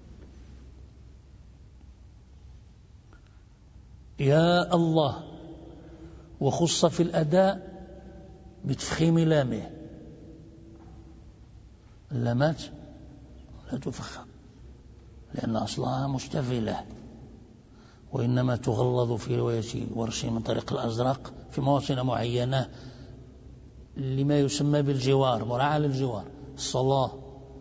يا الله، وخص في الأداء بتفخيم لامه. اللامات لا تفخم لأن أصلها مشتفلة، وإنما تغلظ في رواية ورش من طريق الأزرق في مواطن معينة لما يسمى بالجوار، مراعاة للجوار. الصلاة،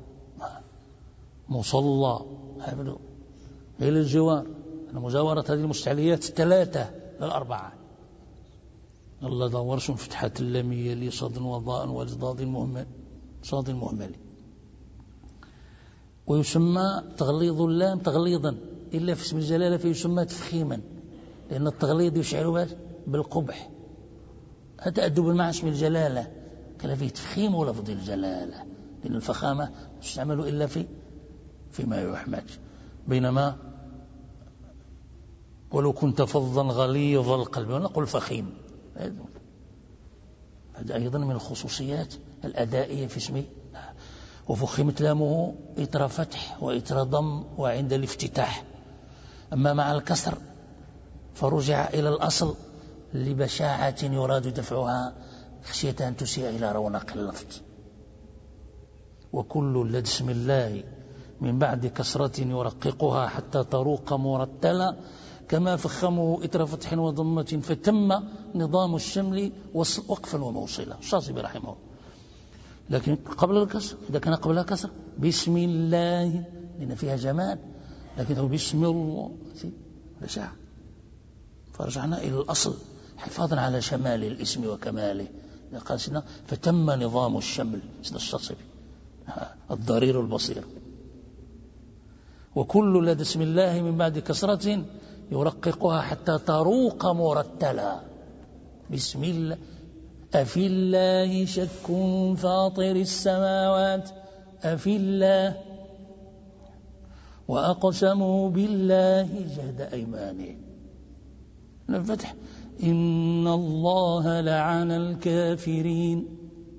مصلى، هي للجوار. مجاورة هذه المستعليات 3 للأربعة. الله دورش فتحة اللامية لصاد وضاء والضاد المهمل، صاد المهمل. ويسمى تغليظ اللام تغليظا إلا في اسم الجلالة فيسمى تفخيما، لأن التغليظ يشعر بالقبح. هذا أدب مع اسم الجلالة كان فيه تفخيم لفظ الجلالة، لأن الفخامة تستعمل إلا فيما يحمد. بينما ولو كنت فظا غليظ القلب ونقول فخيم. هذا أيضا من الخصوصيات الأدائية في اسمه. وفخمت لامه إثر فتح وإثر ضم وعند الافتتاح. أما مع الكسر فرجع إلى الأصل لبشاعة يراد دفعها خشية أن تسيء إلى رونق اللفظ. وكل لدى اسم الله من بعد كسرة يرققها حتى تروق مرتلا، كما فخمه إثر فتح وضمة فتم نظام الشمل وقفا وموصلا. الشاطبي رحمه الله. لكن قبل الكسر إذا كان قبلها كسر بسم الله لأن فيها جمال، لكن هو بسم الله بشاعة. فرجعنا إلى الأصل حفاظا على شمال الاسم وكماله. قال سيدنا فتم نظام الشمل، سيدنا الشاطبي الضرير البصير. وكل لدى اسم الله من بعد كسرة يرققها حتى تروق مرتلا. بسم الله أفي الله شك فاطر السماوات أفي الله، وأقسموا بالله جهد أيمانهم. الفتح إن الله لعن الكافرين.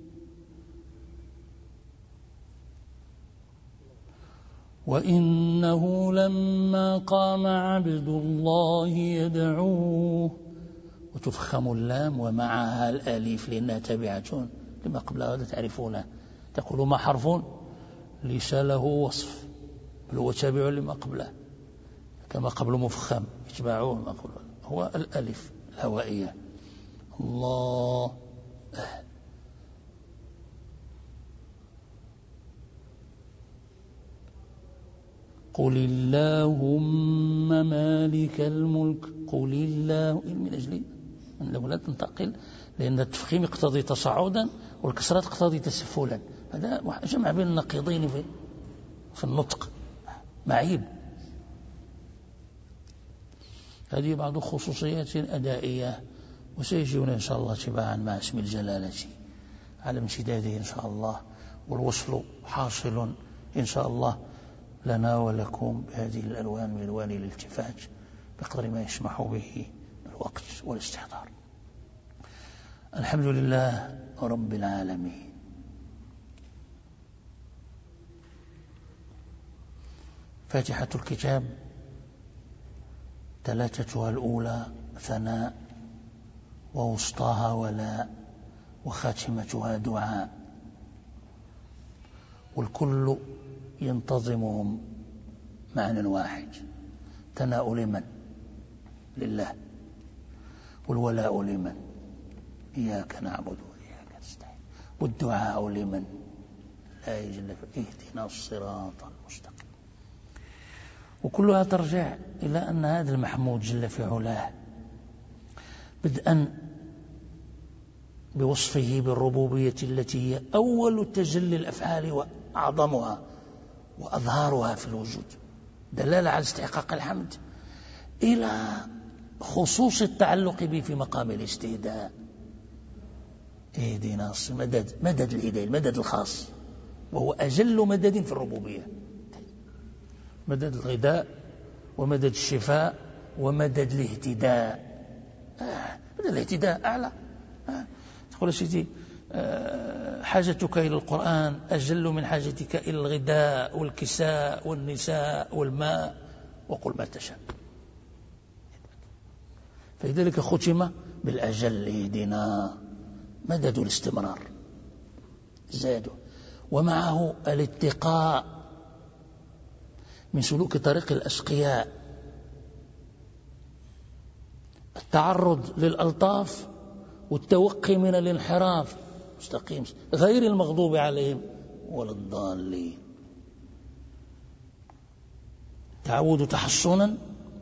وإنه لما قام عبد الله يدعوه. وتفخم اللام ومعها الأليف لأنها تابعة لما قبلها، هذا تعرفونه. تقول ما حرف ليس له وصف بل هو تابع لما قبله، كما قبل مفخم يتبعوه ما قبله هو الألف الهوائية. الله قل اللهم مالك الملك قل الله من أجل أنه لا تنتقل، لأن التفخيم يقتضي تصاعدا والكسرة تقتضي تسفلا. هذا جمع بين النقيضين في النطق معيب. هذه بعض خصوصيات أدائية، وسيجينا إن شاء الله تباعا مع اسم الجلالة على امتداده إن شاء الله، والوصل حاصل إن شاء الله لنا ولكم بهذه الألوان من ألوان الالتفات بقدر ما يسمح به الوقت والاستحضار. الحمد لله رب العالمين، فاتحة الكتاب ثلاثتها الأولى ثناء، ووسطاها ولاء، وخاتمتها دعاء، والكل ينتظمهم معنى واحد: ثناء لمن؟ لله. والولاء لمن؟ إياك نعبد وإياك نستعين. والدعاء لمن؟ لا يجل اهدنا الصراط المستقيم. وكلها ترجع إلى أن هذا المحمود جل في علاه، بدءا بوصفه بالربوبية التي هي أول تجلي الأفعال وأعظمها وأظهارها في الوجود، دلالة على استحقاق الحمد، إلى خصوص التعلق به في مقام الاستهداء. اهدنا مدد الهداية، المدد الخاص، وهو أجل مدد في الربوبية، مدد الغذاء ومدد الشفاء ومدد الاهتداء. مدد الاهتداء أعلى. تقول سيدي حاجتك إلى القرآن أجل من حاجتك إلى الغذاء والكساء والنساء والماء، وقل ما تشاء. فلذلك ختم بالأجل اهدنا، مدد الاستمرار زاده، ومعه الاتقاء من سلوك طريق الأشقياء، التعرض للألطاف والتوقي من الانحراف، مستقيم غير المغضوب عليهم ولا الضالين. تعود تحصنا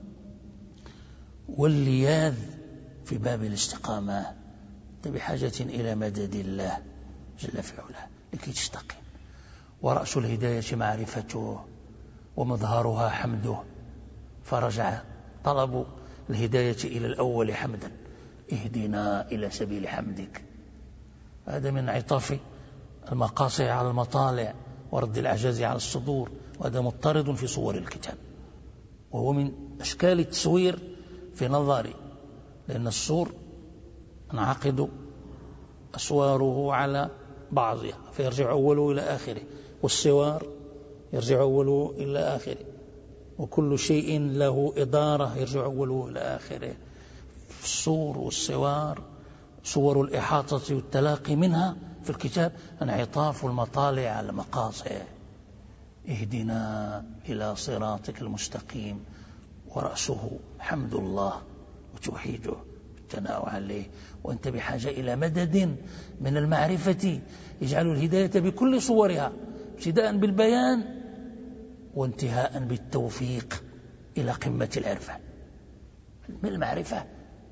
واللياذ في باب الاستقامة. أنت بحاجة إلى مدد الله جل في علاه لكي تستقيم، ورأس الهداية معرفته ومظهرها حمده، فرجع طلب الهداية إلى الأول حمدا: اهدنا إلى سبيل حمدك. هذا من عطاف المقاصع على المطالع ورد الأعجاز على الصدور، وهذا مضطرد في صور الكتاب، وهو من أشكال التصوير في نظري، لأن الصور انعقد أسواره على بعضها فيرجع أوله إلى آخره، والسوار يرجع أوله إلى آخره، وكل شيء له إدارة يرجع أوله إلى آخره. الصور والسوار صور الإحاطة والتلاقي منها في الكتاب انعطاف المطالع على المقاصع. اهدنا إلى صراطك المستقيم، ورأسه حمد الله وتوحيده والثناء عليه. وأنت بحاجة إلى مدد من المعرفة يجعل الهداية بكل صورها، ابتداء بالبيان وانتهاء بالتوفيق إلى قمة العرفان، من المعرفة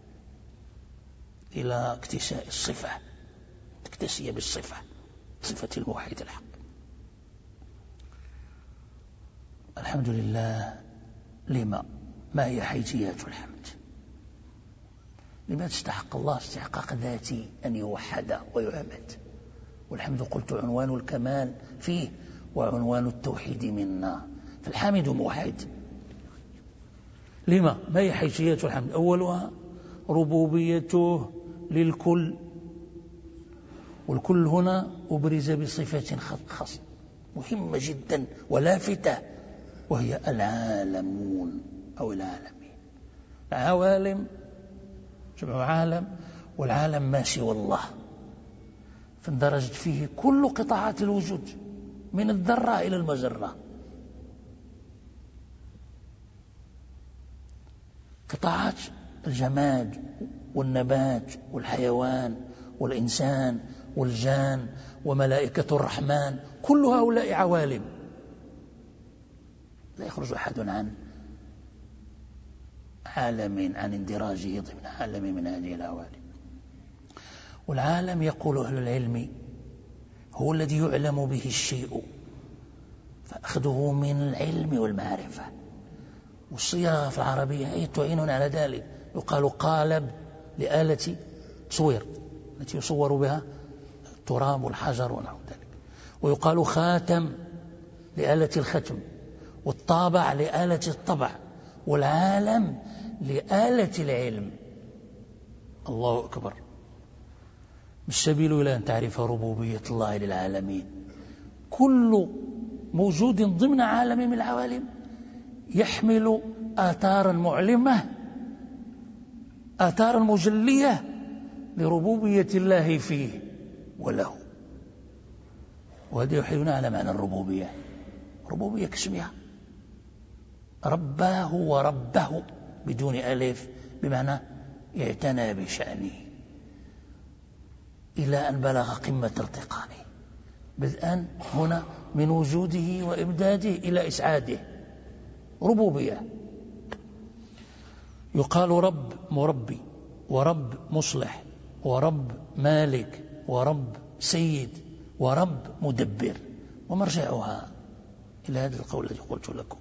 إلى اكتساء الصفة، تكتسي بالصفة، صفة الموحد الحق. الحمد لله. لما؟ ما هي حيثيات الحمد؟ لما تستحق الله استحقاق ذاتي أن يوحد ويعبد؟ والحمد قلت عنوان الكمال فيه وعنوان التوحيد منا، فالحامد موحد. لما؟ ما هي حيثيات الحمد؟ أولها ربوبيته للكل، والكل هنا أبرز بصفة خاصة مهمة جدا ولافتة، وهي العالمون أو العالمين. عوالم جمع عالم، والعالم ما سوى الله، فاندرجت فيه كل قطاعات الوجود من الذرة إلى المجرة. قطاعات الجماد والنبات والحيوان والإنسان والجان وملائكة الرحمن، كل هؤلاء عوالم لا يخرج أحد عن عالم، عن اندراجه ضمن عالم من هذه العوالم. والعالم يقول أهل العلم هو الذي يعلم به الشيء، فأخذه من العلم والمعرفة. والصيغة في العربية هي تعيننا على ذلك. يقال قالب لآلة تصوير التي يصور بها التراب والحجر ونحو ذلك، ويقال خاتم لآلة الختم، والطابع لآلة الطبع، والعالم لآلة العلم. الله أكبر. السبيل إلى أن تعرف ربوبية الله للعالمين. كل موجود ضمن عالم من العوالم يحمل آثارا معلمة، آثارا مجلية لربوبية الله فيه وله. وهذا يحيلنا على معنى الربوبية. ربوبية كاسمها، رباه وربه بدون ألف، بمعنى اعتنى بشأنه إلى أن بلغ قمة ارتقائه، بدءا هنا من وجوده وإمداده إلى إسعاده. ربوبية. يقال رب مربي، ورب مصلح، ورب مالك، ورب سيد، ورب مدبر، ومرجعها إلى هذا القول الذي قلت لكم،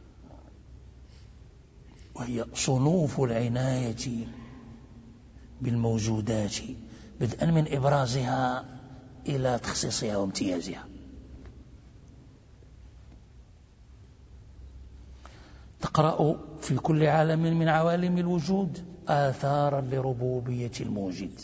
وهي صنوف العناية بالموجودات بدءا من إبرازها إلى تخصيصها وامتيازها. تقرأ في كل عالم من عوالم الوجود آثارا لربوبية الموجد.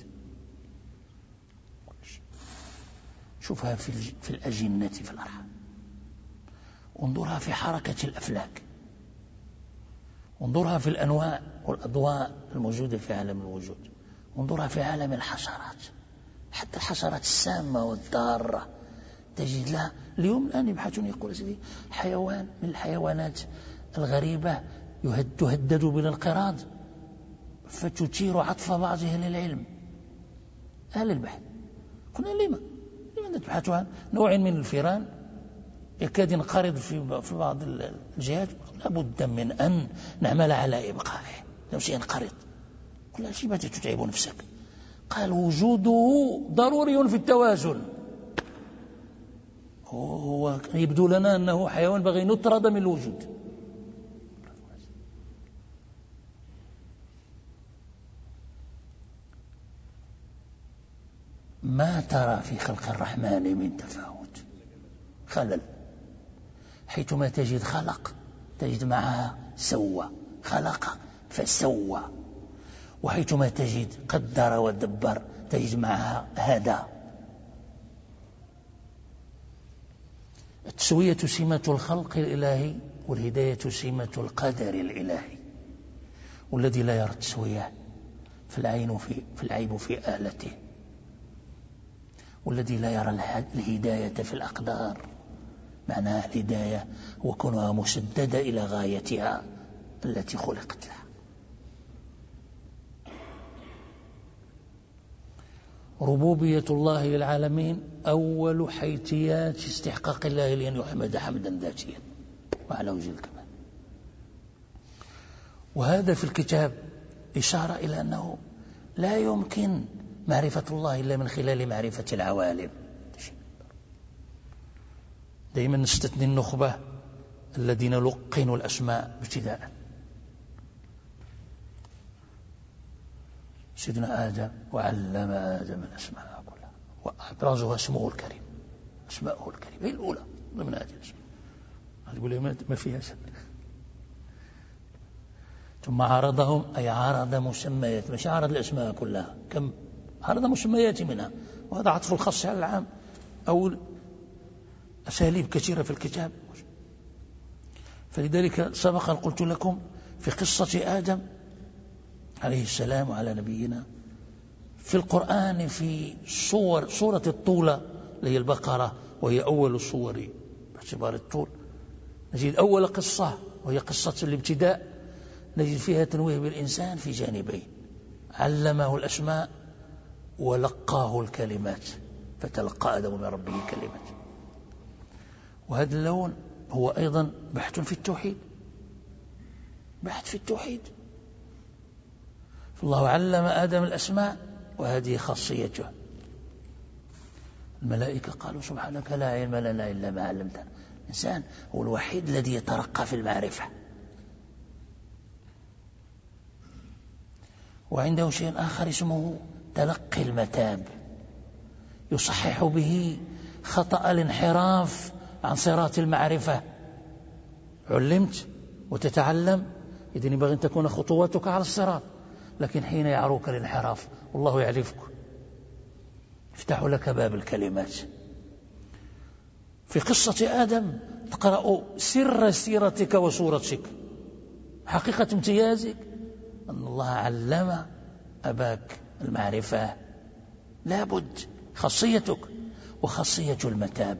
شوفها في الأجنة في الأرحام، انظرها في حركة الأفلاك، انظرها في الأنواع والأضواء الموجودة في عالم الوجود، انظرها في عالم الحشرات، حتى الحشرات السامة والضارة تجد لها. اليوم الآن يبحثون، يقول سيدي حيوان من الحيوانات الغريبة تهدد بالانقراض، فتثير عطف بعض أهل العلم أهل البحث. قلنا لماذا تبحث عن نوع من الفيران يكاد ينقرض في بعض الجهات؟ لابد من أن نعمل على إبقائه لو سينقرض. قلنا لماذا تتعب نفسك؟ قال وجوده ضروري في التوازن. هو يبدو لنا أنه حيوان بغي نطرد من الوجود. ما ترى في خلق الرحمن من تفاوت، خلل. حيثما تجد خلق تجد معها سوى، خلق فسوى. وحيثما تجد قدر ودبر تجد معها هدى. التسوية سمة الخلق الإلهي، والهداية سمة القدر الإلهي. والذي لا يرى التسوية في العيب في آلته، والذي لا يرى الهداية في الأقدار، معناها الهداية وكونها مسددة إلى غايتها التي خلقت لها. ربوبية الله للعالمين أول حيثيات استحقاق الله لأن يحمد حمدا ذاتيا وعلى وجه الكمال. وهذا في الكتاب إشارة إلى أنه لا يمكن معرفة الله إلا من خلال معرفة العوالم. دائما نستثني النخبة الذين لقنوا الأسماء ابتداء. سيدنا آدم وعلم آدم الأسماء كلها، وأبرزها اسمه الكريم، أسماءه الكريم هي الأولى ضمن هذه الأسماء. تقول لي ما فيها شك. ثم عرضهم، أي عرض مسميات، مش عرض الأسماء كلها، كم عرض مسميات منها، وهذا عطف الخاص على العام أو أساليب كثيرة في الكتاب. فلذلك سبق أن قلت لكم في قصة آدم عليه السلام وعلى نبينا في القرآن في سورة الطولة اللي هي البقرة، وهي أول الصور باعتبار الطول، نجد أول قصة وهي قصة الابتداء، نجد فيها تنويه بالإنسان في جانبين: علمه الأسماء ولقاه الكلمات، فتلقى آدم من ربه كلمات. وهذا اللون هو أيضا بحث في التوحيد، بحث في التوحيد. فالله علم آدم الأسماء، وهذه خاصيته. الملائكة قالوا سبحانك لا علم لنا إلا ما علمتنا. الإنسان هو الوحيد الذي يترقى في المعرفة، وعنده شيء آخر اسمه تلقي المتاب، يصحح به خطأ الانحراف عن صراط المعرفة. علمت وتتعلم، إذن ينبغي أن تكون خطواتك على الصراط، لكن حين يعروك الانحراف والله يعرفك، يفتح لك باب الكلمات. في قصة آدم تقرأ سر سيرتك وصورتك، حقيقة امتيازك أن الله علم أباك المعرفة. لابد خاصيتك وخاصية المتاب.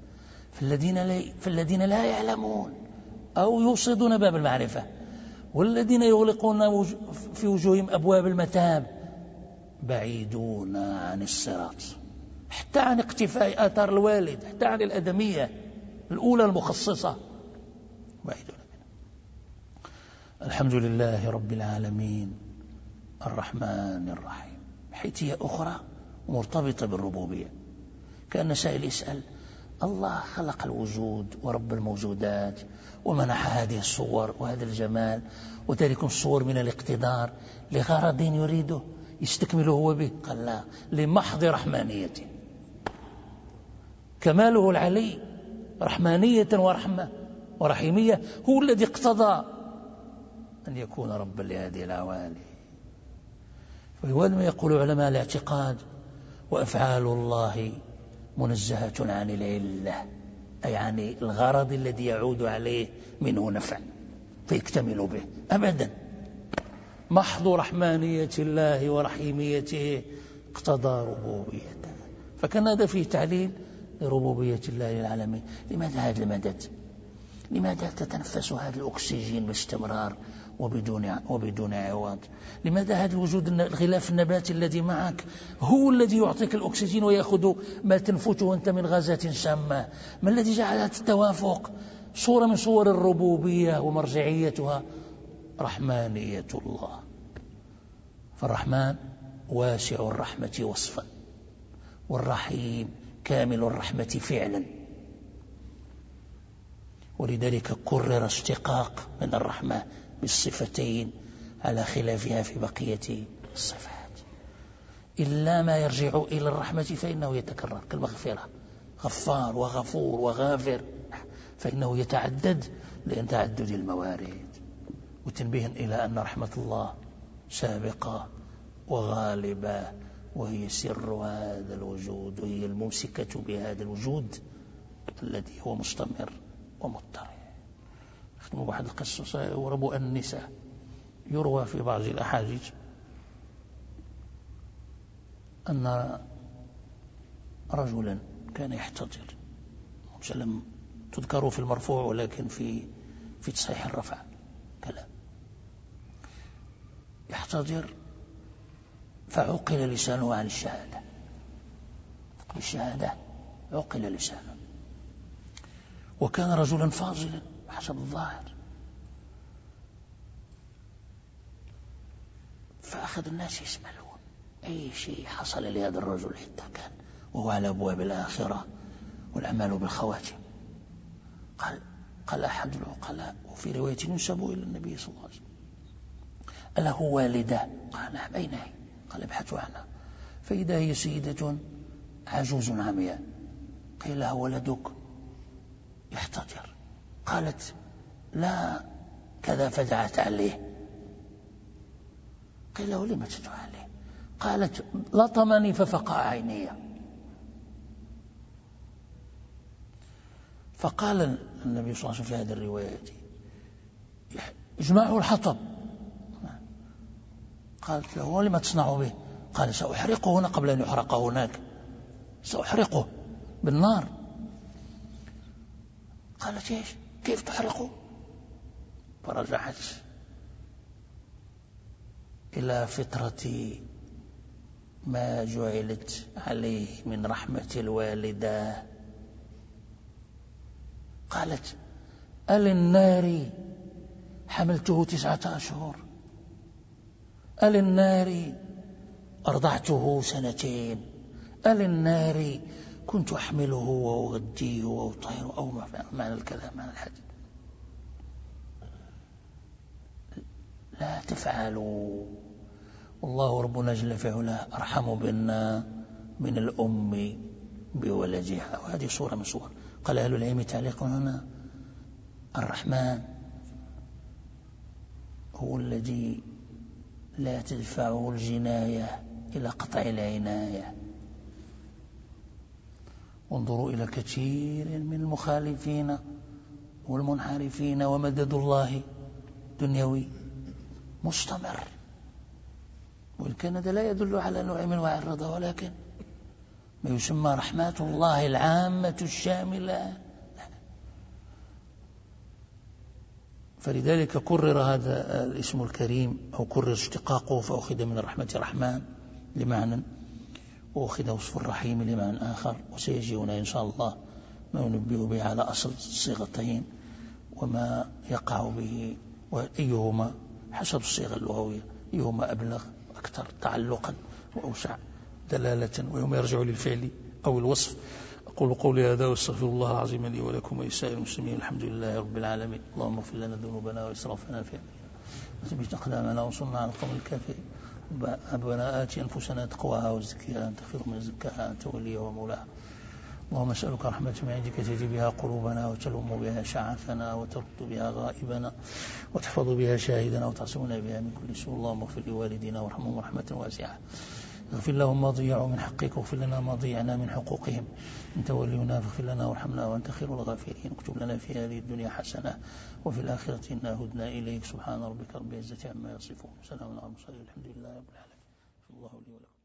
فالذين لا يعلمون أو يوصدون باب المعرفة، والذين يغلقون في وجوههم أبواب المتاب بعيدون عن الصراط، حتى عن اقتفاء آثار الوالد، حتى عن الأدمية الأولى المخصصة بعيدون منها. الحمد لله رب العالمين الرحمن الرحيم. حيثية أخرى مرتبطة بالربوبية، كأن سائل يسأل: الله خلق الوجود ورب الموجودات ومنح هذه الصور وهذا الجمال وتلك الصور من الاقتدار لغرض يريده يستكمله هو به؟ قال: لا، لمحض رحمانيته. كماله العلي رحمانية ورحمة ورحيمية هو الذي اقتضى أن يكون ربا لهذه العوالم. ولما يقول علماء الاعتقاد: وأفعال الله منزهة عن العلة، أي عن الغرض الذي يعود عليه منه نفع فيكتمل به. أبدا، محض رحمانية الله ورحيميته اقتضى ربوبيته. فكان هذا فيه تعليل لربوبية الله للعالمين. لماذا هذا المدد؟ لماذا تتنفس هذا الأكسجين باستمرار وبدون عوض؟ لماذا هذا الوجود الغلاف النباتي الذي معك هو الذي يعطيك الأكسجين ويأخذ ما تنفته أنت من غازات سامة؟ ما الذي جعل هذا التوافق صورة من صور الربوبية ومرجعيتها رحمانية الله؟ فالرحمن واسع الرحمة وصفا، والرحيم كامل الرحمة فعلا، ولذلك قرر اشتقاق من الرحمة بالصفتين على خلافها في بقية الصفات. إلا ما يرجع إلى الرحمة فإنه يتكرر كالمغفرة، غفار وغفور وغافر، فإنه يتعدد لأن تعدد الموارد. وتنبيه إلى أن رحمة الله سابقة وغالبة، وهي سر هذا الوجود، وهي الممسكة بهذا الوجود الذي هو مستمر ومضطرب. نختم بواحد القصة وربو النساء. يروى في بعض الأحاديث أن رجلا كان يحتضر، لم تذكر في المرفوع ولكن في تصحيح الرفع كلام، يحتضر فعقل لسانه عن الشهادة عقل لسانه، وكان رجلا فاضلا حسب الظاهر. فأخذ الناس يسمعون أي شيء حصل لهذا الرجل حتى كان وهو على أبواب الآخرة والأعمال بالخواتم. قال أحد العقلاء، وفي رواية ينسب إلى النبي صلى الله عليه وسلم: أله والدة؟ قال: نعم. أين هي؟ قال: ابحثوا عنها. فإذا هي سيدة عجوز عمياء. قيل لها: ولدك يحتضر؟ قالت: لا كذا، فدعت عليه. قيل له: لم تدعو عليه؟ قالت: لطمني ففقع عيني. فقال النبي صلى الله عليه وسلم في هذه الرواية: اجمعوا الحطب. قالت له: ولم تصنع به؟ قال: سأحرقه هنا قبل أن يحرق هناك، سأحرقه بالنار. قالت: ايش؟ كيف تحرقه؟ فرجعت إلى فطرة ما جعلت عليه من رحمة الوالدة. قالت: النار حملته 9 أشهر، النار أرضعته 2 سنين، النار كنت أحمله وأغديه وأطهره، أو معنى الكلام معنى الحديث. لا تفعلوا، والله ربنا جل في علاه أرحم بنا من الأم بولدها. وهذه صورة من صور. قال أهل العلم تعليقون هنا: الرحمن هو الذي لا تدفعه الجناية إلى قطع العناية، وانظروا إلى كثير من المخالفين والمنحرفين، ومدد الله دنيوي مستمر. وإن كان هذا لا يدل على نوع من أنواع الرضا، ولكن ما يسمى رحمات الله العامة الشاملة. فلذلك كرر هذا الاسم الكريم، أو كرر اشتقاقه، فأخذ من الرحمة رحمن لمعنى، وأخذ وصف الرحيم لمعنى آخر. وسيجينا إن شاء الله ما ننبه به على أصل الصيغتين وما يقع به، وأيهما حسب الصيغة اللغوية أيهما أبلغ أكثر تعلقا وأوسع دلالة، ويوم يرجع للفعل أو الوصف. أقول قولي هذا واستغفر الله العظيم لي ولكم ولسائر المسلمين. الحمد لله رب العالمين. اللهم اغفر لنا ذنوبنا وإسرافنا في أمرنا وثبت أقدامنا وانصرنا على القوم الكافرين. ربنا آت أنفسنا تقواها وزكيها أنت خير من زكاها أنت وليها ومولاها. اللهم اسألك رحمة من عندك تهدي بها قلوبنا وتلوم بها شعثنا وترد بها غائبنا وتحفظ بها شاهدنا وتعصمنا بها من كل سوء. اللهم اغفر لوالدينا وارحمهم رحمة واسعة. اغفر لهم ما ضيعوا من حقك واغفر لنا ما ضيعنا من حقوقهم. أنت ولينا فاغفر لنا وارحمنا وأنت خير الغافرين. اكتب لنا في هذه الدنيا حسنة وفي الآخرة إنا هدنا إليك. سبحان ربك رب العزة عما يصفون، سلام على المرسلين، الحمد لله رب العالمين. الله لي ولكم.